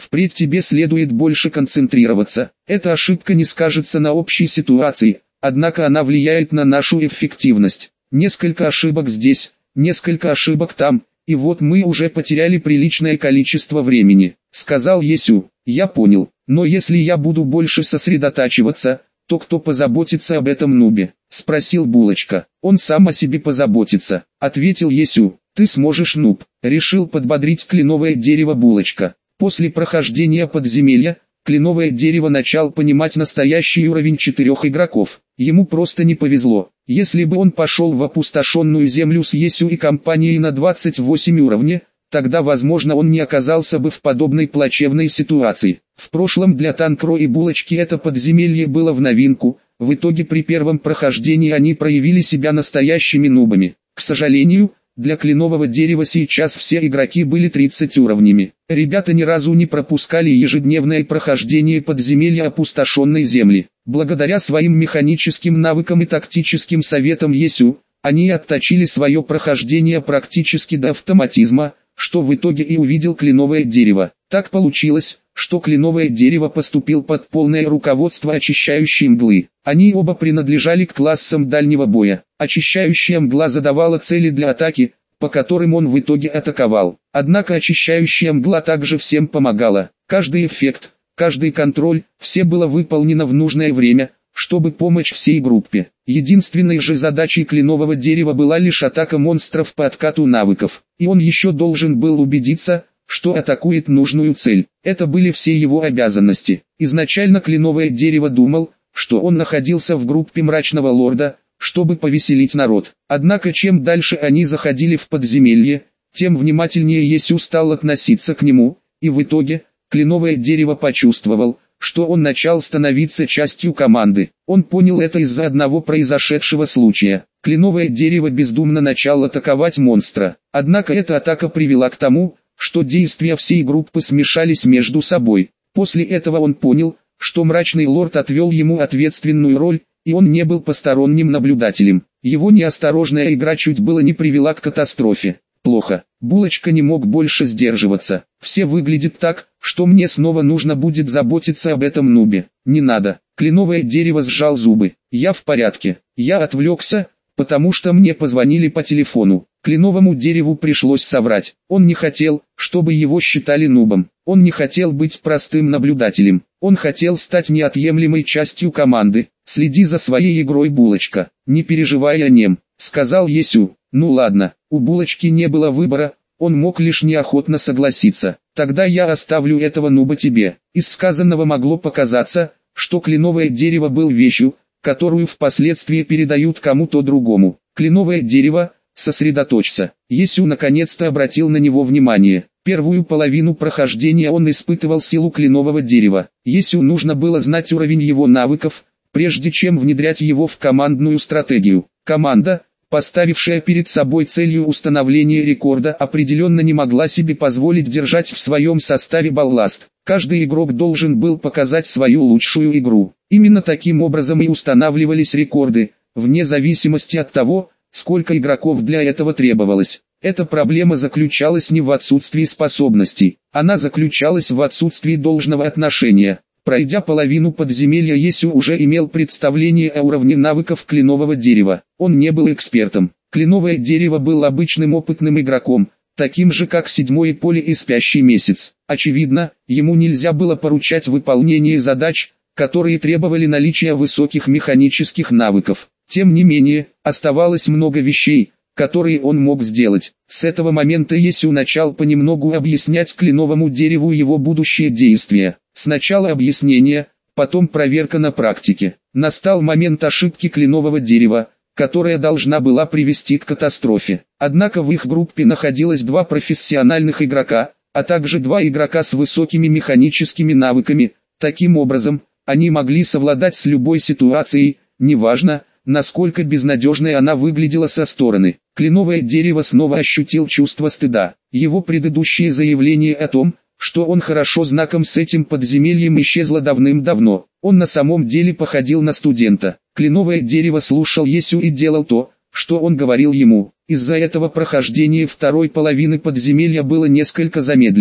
Впредь тебе следует больше концентрироваться. Эта ошибка не скажется на общей ситуации, однако она влияет на нашу эффективность. Несколько ошибок здесь, несколько ошибок там, и вот мы уже потеряли приличное количество времени», — сказал Есю. «Я понял, но если я буду больше сосредотачиваться, то кто позаботится об этом нубе?» — спросил Булочка. «Он сам о себе позаботится», — ответил Есю. «Ты сможешь, нуб», — решил подбодрить кленовое дерево Булочка. После прохождения подземелья, кленовое дерево начал понимать настоящий уровень четырех игроков. Ему просто не повезло. Если бы он пошел в опустошенную землю с Есю и компанией на двадцать восемь уровне, тогда возможно он не оказался бы в подобной плачевной ситуации. В прошлом для Танкро и Булочки это подземелье было в новинку, в итоге при первом прохождении они проявили себя настоящими нубами. К сожалению, для кленового дерева сейчас все игроки были тридцать уровнями. Ребята ни разу не пропускали ежедневное прохождение подземелья опустошенной земли. Благодаря своим механическим навыкам и тактическим советам Есю, они отточили свое прохождение практически до автоматизма, что в итоге и увидел кленовое дерево. Так получилось, что кленовое дерево поступил под полное руководство очищающей мглы. Они оба принадлежали к классам дальнего боя. Очищающая мгла задавала цели для атаки, по которым он в итоге атаковал. Однако очищающая мгла также всем помогала. Каждый эффект, каждый контроль, все было выполнено в нужное время, чтобы помочь всей группе. Единственной же задачей кленового дерева была лишь атака монстров по откату навыков. И он еще должен был убедиться, что атакует нужную цель. Это были все его обязанности. Изначально кленовое дерево думал, что он находился в группе Мрачного Лорда, чтобы повеселить народ. Однако чем дальше они заходили в подземелье, тем внимательнее Есю стал относиться к нему, и в итоге, кленовое дерево почувствовал, что он начал становиться частью команды. Он понял это из-за одного произошедшего случая. Кленовое дерево бездумно начало атаковать монстра. Однако эта атака привела к тому, что действия всей группы смешались между собой. После этого он понял, что Мрачный Лорд отвел ему ответственную роль, и он не был посторонним наблюдателем. Его неосторожная игра чуть было не привела к катастрофе. Плохо. Булочка не мог больше сдерживаться. Все выглядит так, что мне снова нужно будет заботиться об этом нубе. Не надо. Кленовое дерево сжал зубы. Я в порядке. Я отвлекся, потому что мне позвонили по телефону. Кленовому дереву пришлось соврать. Он не хотел, чтобы его считали нубом. Он не хотел быть простым наблюдателем. Он хотел стать неотъемлемой частью команды. «Следи за своей игрой, Булочка, не переживай о нем», — сказал Есю. «Ну ладно, у Булочки не было выбора, он мог лишь неохотно согласиться. Тогда я оставлю этого нуба тебе». Из сказанного могло показаться, что кленовое дерево был вещью, которую впоследствии передают кому-то другому. Кленовое дерево, сосредоточься. Есю наконец-то обратил на него внимание. Первую половину прохождения он испытывал силу кленового дерева. Есю нужно было знать уровень его навыков, прежде чем внедрять его в командную стратегию. Команда, поставившая перед собой целью установления рекорда, определенно не могла себе позволить держать в своем составе балласт. Каждый игрок должен был показать свою лучшую игру. Именно таким образом и устанавливались рекорды, вне зависимости от того, сколько игроков для этого требовалось. Эта проблема заключалась не в отсутствии способностей, она заключалась в отсутствии должного отношения. Пройдя половину подземелья, Есю уже имел представление о уровне навыков кленового дерева. Он не был экспертом. Кленовое дерево был обычным опытным игроком, таким же как седьмое поле и спящий месяц. Очевидно, ему нельзя было поручать выполнение задач, которые требовали наличия высоких механических навыков. Тем не менее, оставалось много вещей, которые он мог сделать. С этого момента Есю начал понемногу объяснять кленовому дереву его будущие действия. Сначала объяснение, потом проверка на практике. Настал момент ошибки кленового дерева, которая должна была привести к катастрофе. Однако в их группе находилось два профессиональных игрока, а также два игрока с высокими механическими навыками. Таким образом, они могли совладать с любой ситуацией, неважно, насколько безнадежной она выглядела со стороны. Кленовое дерево снова ощутил чувство стыда. Его предыдущее заявление о том, что он хорошо знаком с этим подземельем, исчезло давным-давно. Он на самом деле походил на студента. Кленовое дерево слушал Есю и делал то, что он говорил ему. Из-за этого прохождение второй половины подземелья было несколько замедлено.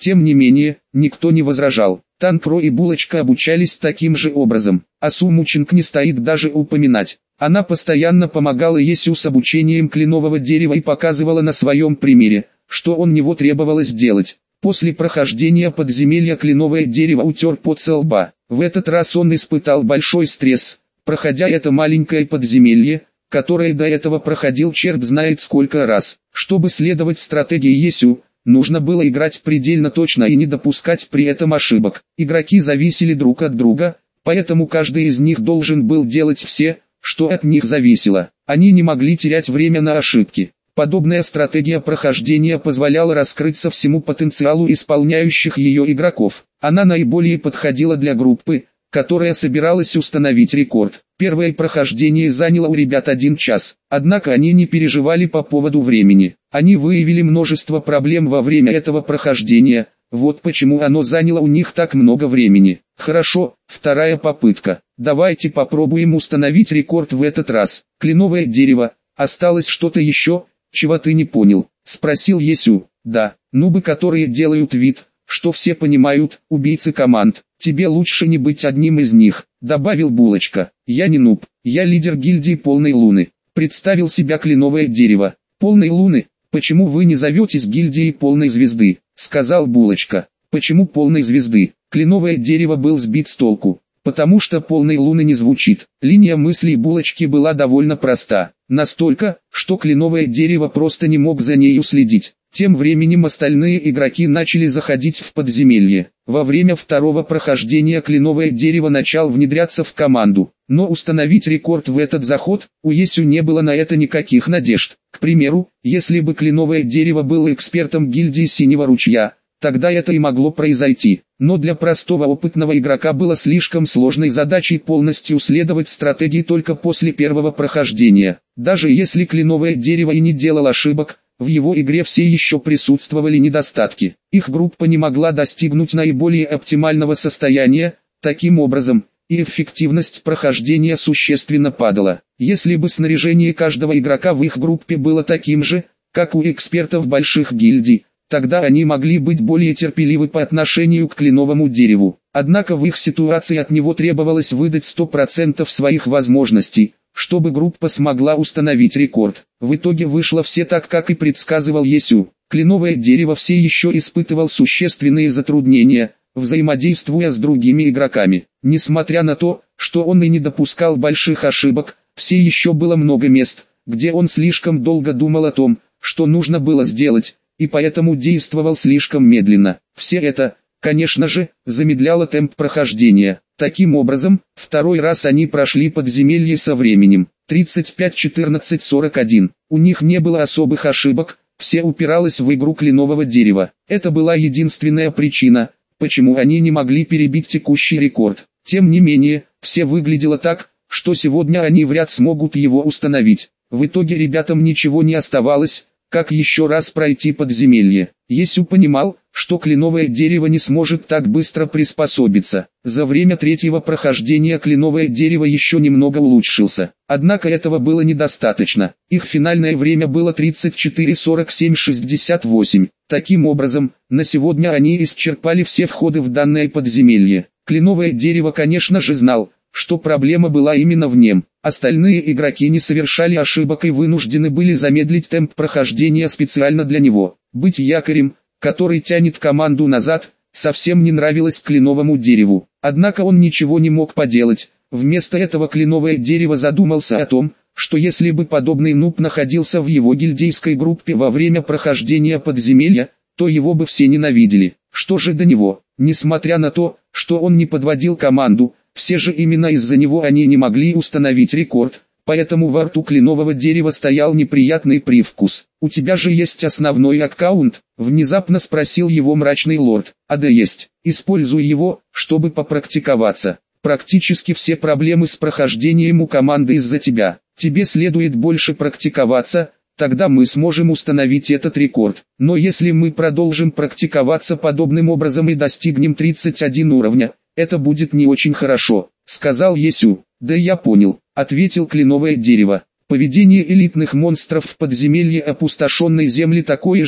Тем не менее, никто не возражал. Танкро и Булочка обучались таким же образом, а Сумучинг не стоит даже упоминать. Она постоянно помогала Есю с обучением кленового дерева и показывала на своем примере, что он него требовалось делать. После прохождения подземелья кленовое дерево утер пот со лба. В этот раз он испытал большой стресс, проходя это маленькое подземелье, которое до этого проходил черт знает сколько раз. Чтобы следовать стратегии Есю, нужно было играть предельно точно и не допускать при этом ошибок. Игроки зависели друг от друга, поэтому каждый из них должен был делать все, что от них зависело. Они не могли терять время на ошибки. Подобная стратегия прохождения позволяла раскрыться всему потенциалу исполняющих ее игроков. Она наиболее подходила для группы, которая собиралась установить рекорд. Первое прохождение заняло у ребят один час, однако они не переживали по поводу времени. Они выявили множество проблем во время этого прохождения, вот почему оно заняло у них так много времени. Хорошо, вторая попытка. Давайте попробуем установить рекорд в этот раз. Кленовое дерево, осталось что-то еще, чего ты не понял? Спросил Есю. Да, нубы, которые делают вид, что все понимают, убийцы команд. Тебе лучше не быть одним из них, добавил Булочка. Я не нуб, я лидер гильдии Полной Луны. Представил себя кленовое дерево. Полной Луны? Почему вы не зоветесь гильдией Полной Звезды? Сказал Булочка. Почему Полной Звезды? Кленовое дерево был сбит с толку. Потому что Полной Луны не звучит. Линия мыслей Булочки была довольно проста. Настолько, что кленовое дерево просто не мог за нею следить. Тем временем остальные игроки начали заходить в подземелье. Во время второго прохождения кленовое дерево начал внедряться в команду. Но установить рекорд в этот заход, у Есю не было на это никаких надежд. К примеру, если бы кленовое дерево было экспертом гильдии Синего Ручья, тогда это и могло произойти. Но для простого опытного игрока было слишком сложной задачей полностью следовать стратегии только после первого прохождения. Даже если кленовое дерево и не делал ошибок, в его игре все еще присутствовали недостатки. Их группа не могла достигнуть наиболее оптимального состояния, таким образом, и эффективность прохождения существенно падала. Если бы снаряжение каждого игрока в их группе было таким же, как у экспертов больших гильдий, тогда они могли быть более терпеливы по отношению к кленовому дереву. Однако в их ситуации от него требовалось выдать сто процентов своих возможностей, чтобы группа смогла установить рекорд. В итоге вышло все так, как и предсказывал Есю. Кленовое дерево все еще испытывал существенные затруднения, взаимодействуя с другими игроками. Несмотря на то, что он и не допускал больших ошибок, все еще было много мест, где он слишком долго думал о том, что нужно было сделать, и поэтому действовал слишком медленно. Все это, конечно же, замедляло темп прохождения. Таким образом, второй раз они прошли подземелье со временем тридцать пять четырнадцать сорок один. У них не было особых ошибок, все упиралось в игру кленового дерева. Это была единственная причина, почему они не могли перебить текущий рекорд. Тем не менее, все выглядело так, что сегодня они вряд смогут его установить. В итоге ребятам ничего не оставалось, как еще раз пройти подземелье. Есю понимал, что кленовое дерево не сможет так быстро приспособиться. За время третьего прохождения кленовое дерево еще немного улучшился. Однако этого было недостаточно. Их финальное время было тридцать четыре сорок семь шестьдесят восемь. Таким образом, на сегодня они исчерпали все входы в данное подземелье. Кленовое дерево, конечно же, знал, что проблема была именно в нем. Остальные игроки не совершали ошибок и вынуждены были замедлить темп прохождения специально для него. Быть якорем, который тянет команду назад, совсем не нравилось кленовому дереву. Однако он ничего не мог поделать. Вместо этого кленовое дерево задумался о том, что если бы подобный нуб находился в его гильдейской группе во время прохождения подземелья, то его бы все ненавидели. Что же до него? Несмотря на то, что он не подводил команду, все же именно из-за него они не могли установить рекорд, поэтому во рту кленового дерева стоял неприятный привкус. «У тебя же есть основной аккаунт?» – внезапно спросил его мрачный лорд. «А да есть, используй его, чтобы попрактиковаться. Практически все проблемы с прохождением у команды из-за тебя. Тебе следует больше практиковаться, тогда мы сможем установить этот рекорд. Но если мы продолжим практиковаться подобным образом и достигнем тридцать один уровня, это будет не очень хорошо», — сказал Есю. «Да я понял», — ответил кленовое дерево. «Поведение элитных монстров в подземелье опустошенной земли такое же,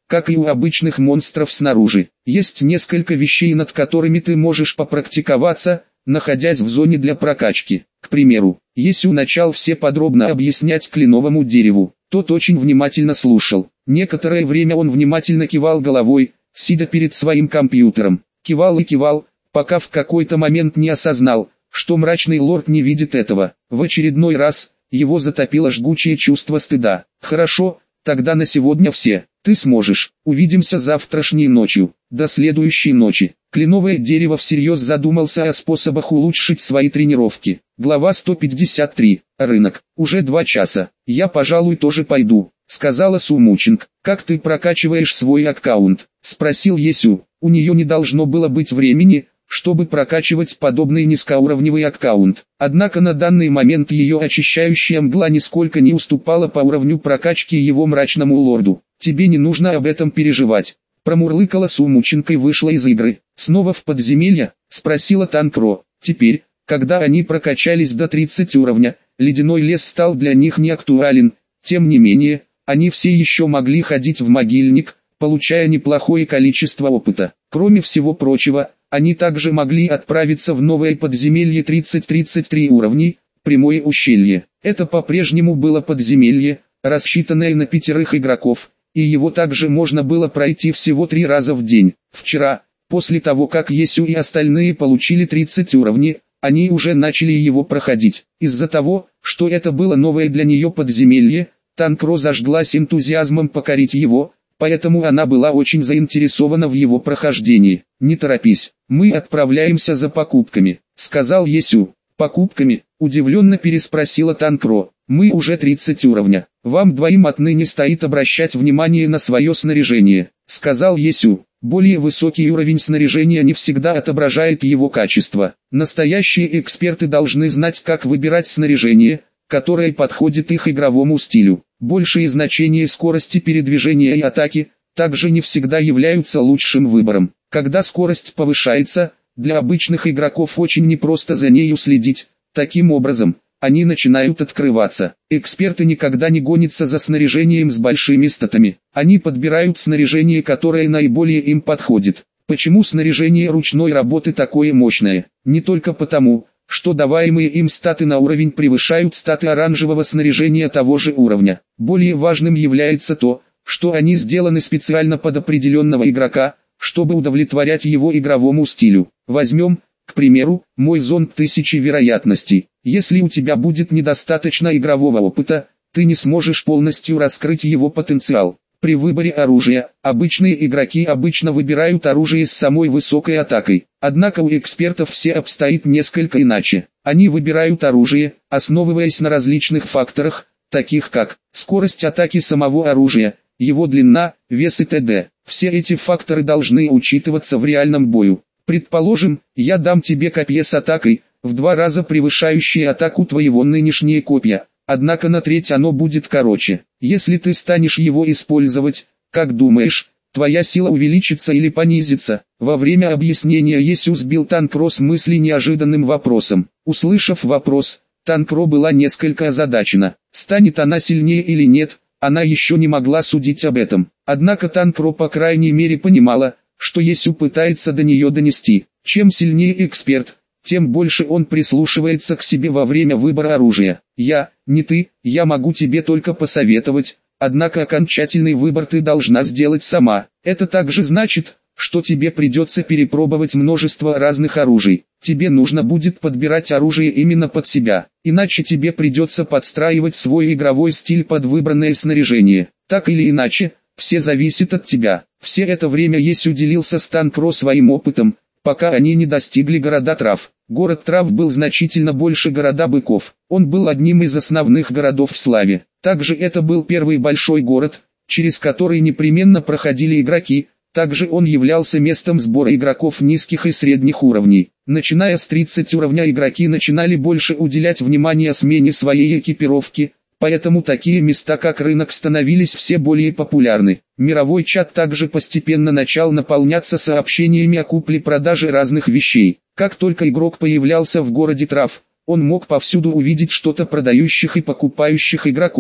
как и у обычных монстров снаружи. Есть несколько вещей, над которыми ты можешь попрактиковаться, находясь в зоне для прокачки. К примеру, Есю начал все подробно объяснять кленовому дереву. Тот очень внимательно слушал. Некоторое время он внимательно кивал головой, сидя перед своим компьютером. Кивал и кивал, пока в какой-то момент не осознал, что мрачный лорд не видит этого. В очередной раз его затопило жгучее чувство стыда. «Хорошо, тогда на сегодня все. Ты сможешь. Увидимся завтрашней ночью». До следующей ночи. Кленовое дерево всерьез задумался о способах улучшить свои тренировки. Глава сто пятьдесят три. Рынок. «Уже два часа. Я, пожалуй, тоже пойду», — сказала Сумучинг. «Как ты прокачиваешь свой аккаунт?» — спросил Есю. У нее не должно было быть времени, чтобы прокачивать подобный низкоуровневый аккаунт. Однако на данный момент ее очищающая мгла нисколько не уступала по уровню прокачки его мрачному лорду. «Тебе не нужно об этом переживать», — промурлыкала Сумученко и вышла из игры. «Снова в подземелье?» — спросила Танкро. Теперь, когда они прокачались до тридцати уровня, ледяной лес стал для них не актуален. Тем не менее, они все еще могли ходить в могильник, получая неплохое количество опыта. Кроме всего прочего, они также могли отправиться в новое подземелье тридцать тридцать три уровней, прямое ущелье. Это по-прежнему было подземелье, рассчитанное на пятерых игроков, и его также можно было пройти всего три раза в день. Вчера, после того как Есю и остальные получили тридцать уровней, они уже начали его проходить. Из-за того, что это было новое для нее подземелье, Танкро зажглась энтузиазмом покорить его, поэтому она была очень заинтересована в его прохождении. «Не торопись, мы отправляемся за покупками», — сказал Есю. «Покупками?» — удивленно переспросила Танкро. «Мы уже тридцать уровня. Вам двоим отныне стоит обращать внимание на свое снаряжение», — сказал Есю. Более высокий уровень снаряжения не всегда отображает его качество. Настоящие эксперты должны знать, как выбирать снаряжение, которое подходит их игровому стилю. Большие значения скорости передвижения и атаки также не всегда являются лучшим выбором. Когда скорость повышается, для обычных игроков очень непросто за нею следить. Таким образом, они начинают открываться. Эксперты никогда не гонятся за снаряжением с большими статами. Они подбирают снаряжение, которое наиболее им подходит. Почему снаряжение ручной работы такое мощное? Не только потому, что даваемые им статы на уровень превышают статы оранжевого снаряжения того же уровня. Более важным является то, что они сделаны специально под определенного игрока, чтобы удовлетворять его игровому стилю. Возьмем, к примеру, мой зонд тысячи вероятностей. Если у тебя будет недостаточно игрового опыта, ты не сможешь полностью раскрыть его потенциал. При выборе оружия, обычные игроки обычно выбирают оружие с самой высокой атакой. Однако у экспертов все обстоит несколько иначе. Они выбирают оружие, основываясь на различных факторах, таких как скорость атаки самого оружия, его длина, вес и т.д. Все эти факторы должны учитываться в реальном бою. Предположим, я дам тебе копье с атакой, в два раза превышающее атаку твоего нынешнее копья, однако на треть оно будет короче. Если ты станешь его использовать, как думаешь, твоя сила увеличится или понизится? Во время объяснения Есю сбил Танкро с мысли неожиданным вопросом. Услышав вопрос, Танкро была несколько озадачена. Станет она сильнее или нет, она еще не могла судить об этом. Однако Танкро по крайней мере понимала, что Есю пытается до нее донести. Чем сильнее эксперт, тем больше он прислушивается к себе во время выбора оружия. Я, не ты, я могу тебе только посоветовать, однако окончательный выбор ты должна сделать сама. Это также значит, что тебе придется перепробовать множество разных оружий. Тебе нужно будет подбирать оружие именно под себя, иначе тебе придется подстраивать свой игровой стиль под выбранное снаряжение. Так или иначе, все зависит от тебя. Все это время Есю делился с Танкро своим опытом, пока они не достигли города трав. Город трав был значительно больше города быков. Он был одним из основных городов в Славе. Также это был первый большой город, через который непременно проходили игроки. Также он являлся местом сбора игроков низких и средних уровней. Начиная с тридцатого уровня игроки начинали больше уделять внимание смене своей экипировки, поэтому такие места как рынок становились все более популярны. Мировой чат также постепенно начал наполняться сообщениями о купле-продаже разных вещей. Как только игрок появлялся в городе трав, он мог повсюду увидеть что-то продающих и покупающих игроков.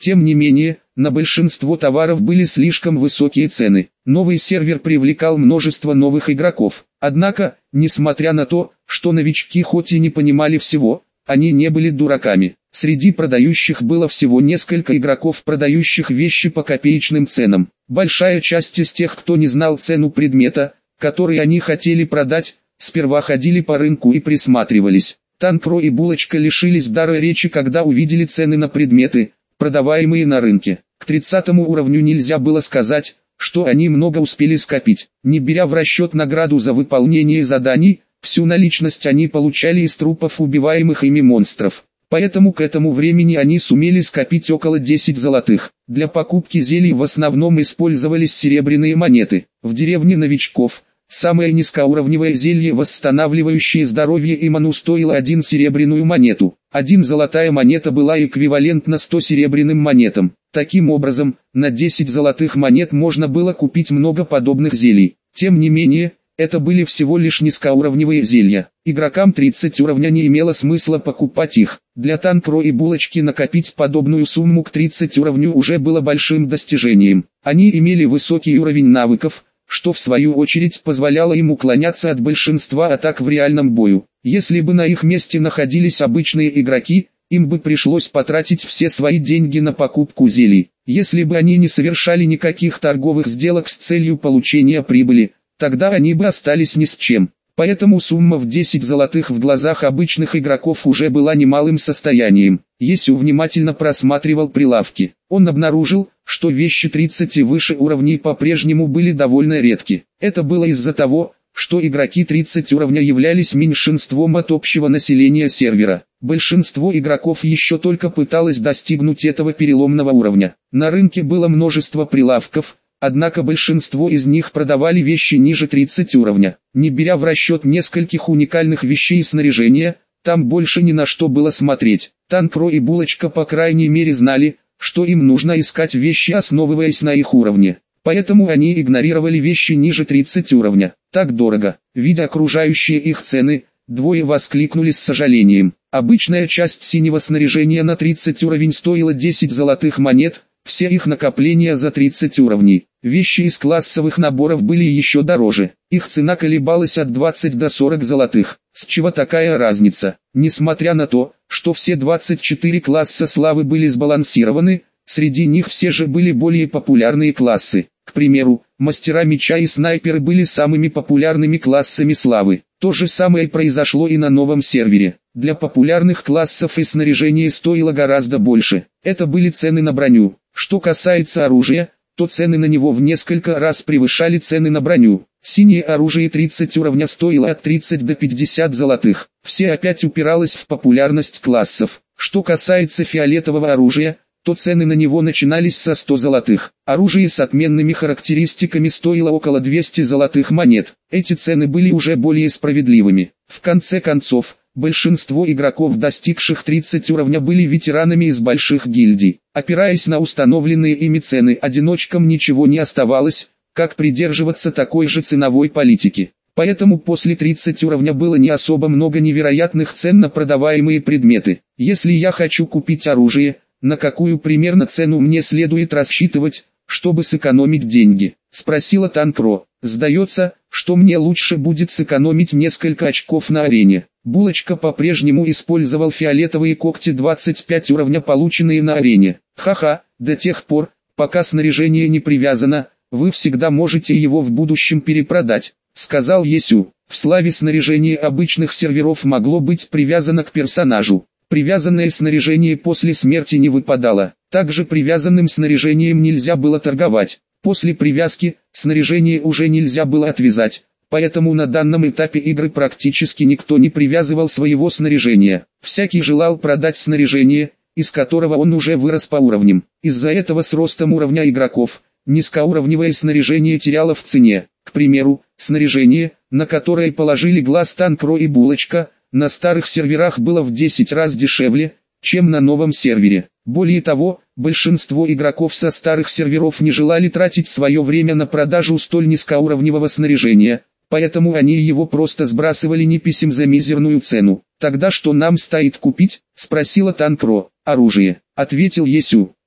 Тем не менее, на большинство товаров были слишком высокие цены. Новый сервер привлекал множество новых игроков. Однако, несмотря на то, что новички хоть и не понимали всего, они не были дураками. Среди продающих было всего несколько игроков, продающих вещи по копеечным ценам. Большая часть из тех, кто не знал цену предмета, который они хотели продать, сперва ходили по рынку и присматривались. Танкро и Булочка лишились дара речи, когда увидели цены на предметы, продаваемые на рынке. К тридцатому уровню нельзя было сказать, что они много успели скопить. Не беря в расчет награду за выполнение заданий, всю наличность они получали из трупов убиваемых ими монстров. Поэтому к этому времени они сумели скопить около десяти золотых. Для покупки зелий в основном использовались серебряные монеты. В деревне новичков самое низкоуровневое зелье, восстанавливающее здоровье и ману, стоило один серебряную монету. Один золотая монета была эквивалентна ста серебряным монетам. Таким образом, на десять золотых монет можно было купить много подобных зелий. Тем не менее, это были всего лишь низкоуровневые зелья. Игрокам тридцать уровня не имело смысла покупать их. Для Танкро и Булочки накопить подобную сумму к тридцати уровню уже было большим достижением. Они имели высокий уровень навыков, что в свою очередь позволяло им уклоняться от большинства атак в реальном бою. Если бы на их месте находились обычные игроки, им бы пришлось потратить все свои деньги на покупку зелий. Если бы они не совершали никаких торговых сделок с целью получения прибыли, тогда они бы остались ни с чем. Поэтому сумма в десять золотых в глазах обычных игроков уже была немалым состоянием. Есю внимательно просматривал прилавки. Он обнаружил, что вещи тридцати и выше уровней по-прежнему были довольно редки. Это было из-за того, что игроки тридцати уровня являлись меньшинством от общего населения сервера. Большинство игроков еще только пыталось достигнуть этого переломного уровня. На рынке было множество прилавков, однако большинство из них продавали вещи ниже тридцати уровня. Не беря в расчет нескольких уникальных вещей и снаряжения, там больше ни на что было смотреть. Танкро и Булочка по крайней мере знали, что им нужно искать вещи, основываясь на их уровне. Поэтому они игнорировали вещи ниже тридцати уровня. Так дорого. Видя окружающие их цены, двое воскликнули с сожалением. Обычная часть синего снаряжения на тридцать уровень стоила десять золотых монет, все их накопления за тридцать уровней. Вещи из классовых наборов были еще дороже. Их цена колебалась от двадцати до сорока золотых. С чего такая разница? Несмотря на то, что все двадцать четыре класса славы были сбалансированы, среди них все же были более популярные классы. К примеру, мастера меча и снайперы были самыми популярными классами славы. То же самое произошло и на новом сервере. Для популярных классов и снаряжение стоило гораздо больше. Это были цены на броню. Что касается оружия, то цены на него в несколько раз превышали цены на броню. Синее оружие тридцать уровня стоило от тридцати до пятидесяти золотых. Все опять упиралось в популярность классов. Что касается фиолетового оружия, то цены на него начинались со ста золотых. Оружие с отменными характеристиками стоило около двухсот золотых монет. Эти цены были уже более справедливыми. В конце концов, большинство игроков, достигших тридцати уровня, были ветеранами из больших гильдий. Опираясь на установленные ими цены, одиночкам ничего не оставалось, как придерживаться такой же ценовой политики. Поэтому после тридцати уровня было не особо много невероятных цен на продаваемые предметы. Если я хочу купить оружие, на какую примерно цену мне следует рассчитывать, чтобы сэкономить деньги? Спросила Танкро. Сдается, что мне лучше будет сэкономить несколько очков на арене. Булочка по-прежнему использовал фиолетовые когти двадцать пять уровня, полученные на арене. Ха-ха, до тех пор, пока снаряжение не привязано, вы всегда можете его в будущем перепродать, сказал Есю. В славе снаряжение обычных серверов могло быть привязано к персонажу. Привязанное снаряжение после смерти не выпадало. Также привязанным снаряжением нельзя было торговать. После привязки, снаряжение уже нельзя было отвязать, поэтому на данном этапе игры практически никто не привязывал своего снаряжения. Всякий желал продать снаряжение, из которого он уже вырос по уровням. Из-за этого с ростом уровня игроков, низкоуровневое снаряжение теряло в цене. К примеру, снаряжение, на которое положили глаз Танкро и Булочка, на старых серверах было в десять раз дешевле, чем на новом сервере. Более того, большинство игроков со старых серверов не желали тратить свое время на продажу столь низкоуровневого снаряжения, поэтому они его просто сбрасывали неписем за мизерную цену. «Тогда что нам стоит купить?» – спросила Танкро. «Оружие», – ответил Есю.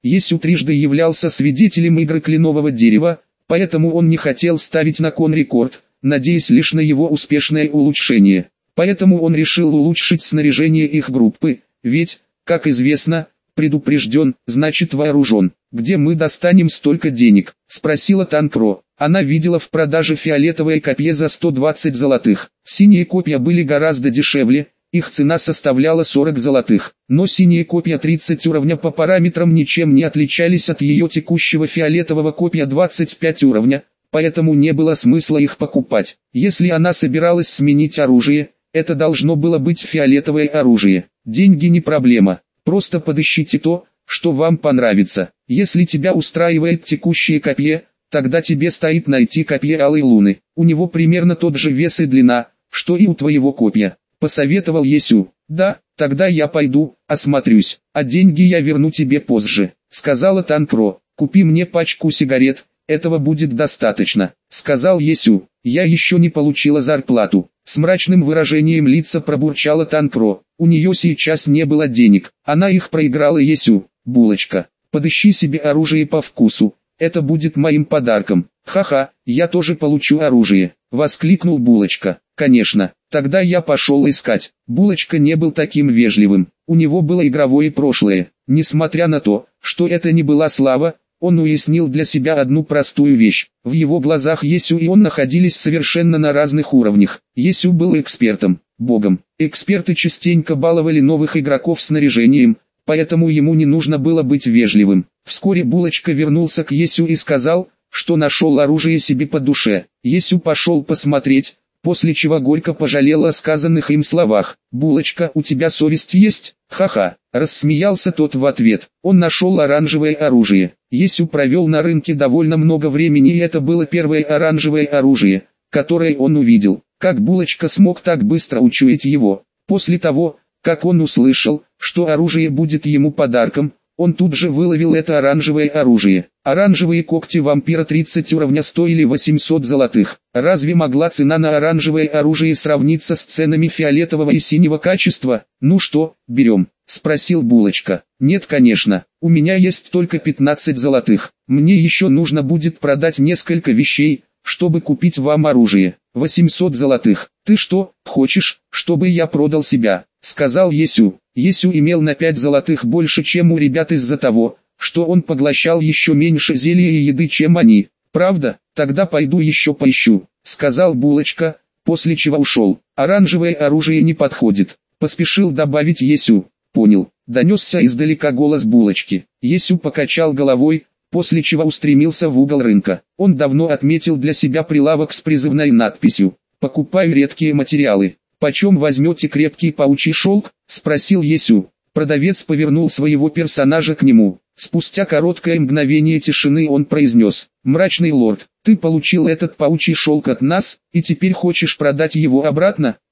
Есю трижды являлся свидетелем игры кленового дерева, поэтому он не хотел ставить на кон рекорд, надеясь лишь на его успешное улучшение. Поэтому он решил улучшить снаряжение их группы, ведь, как известно, предупрежден, значит вооружен. «Где мы достанем столько денег?» – спросила Танкро. Она видела в продаже фиолетовое копье за сто двадцать золотых. Синие копья были гораздо дешевле, их цена составляла сорок золотых. Но синие копья тридцать уровня по параметрам ничем не отличались от ее текущего фиолетового копья двадцать пять уровня, поэтому не было смысла их покупать. Если она собиралась сменить оружие, это должно было быть фиолетовое оружие. Деньги не проблема, просто подыщите то, что вам понравится. Если тебя устраивает текущее копье, тогда тебе стоит найти копье Алой Луны. У него примерно тот же вес и длина, что и у твоего копья. Посоветовал Есю. Да, тогда я пойду, осмотрюсь, а деньги я верну тебе позже, сказала Танкро. Купи мне пачку сигарет, этого будет достаточно, сказал Есю. Я еще не получила зарплату. С мрачным выражением лица пробурчала Танкро. У нее сейчас не было денег, она их проиграла Есю. Булочка, подыщи себе оружие по вкусу, это будет моим подарком. Ха-ха, я тоже получу оружие, воскликнул Булочка. Конечно, тогда я пошел искать. Булочка не был таким вежливым, у него было игровое прошлое. Несмотря на то, что это не была слава, он уяснил для себя одну простую вещь. В его глазах Есю и он находились совершенно на разных уровнях. Есю был экспертом, богом. Эксперты частенько баловали новых игроков снаряжением, поэтому ему не нужно было быть вежливым. Вскоре Булочка вернулся к Есю и сказал, что нашел оружие себе по душе. Есю пошел посмотреть, после чего горько пожалел о сказанных им словах. «Булочка, у тебя совесть есть?» «Ха-ха», рассмеялся тот в ответ. Он нашел оранжевое оружие. Есю провел на рынке довольно много времени, и это было первое оранжевое оружие, которое он увидел. Как Булочка смог так быстро учуять его? После того, как он услышал, что оружие будет ему подарком, он тут же выловил это оранжевое оружие. Оранжевые когти вампира тридцать уровня стоили восемьсот золотых. Разве могла цена на оранжевое оружие сравниться с ценами фиолетового и синего качества? «Ну что, берем?» – спросил Булочка. «Нет, конечно, у меня есть только пятнадцать золотых. Мне еще нужно будет продать несколько вещей, чтобы купить вам оружие. восемьсот золотых. Ты что, хочешь, чтобы я продал себя?» – сказал Есю. Есю имел на пять золотых больше, чем у ребят из-за того, что он поглощал еще меньше зелья и еды, чем они. «Правда? Тогда пойду еще поищу», — сказал Булочка, после чего ушел. «Оранжевое оружие не подходит», — поспешил добавить Есю. «Понял», — донесся издалека голос Булочки. Есю покачал головой, после чего устремился в угол рынка. Он давно отметил для себя прилавок с призывной надписью «Покупаю редкие материалы». «Почем возьмете крепкий паучий шелк?» – спросил Есю. Продавец повернул своего персонажа к нему. Спустя короткое мгновение тишины он произнес: «Мрачный лорд, ты получил этот паучий шелк от нас, и теперь хочешь продать его обратно?»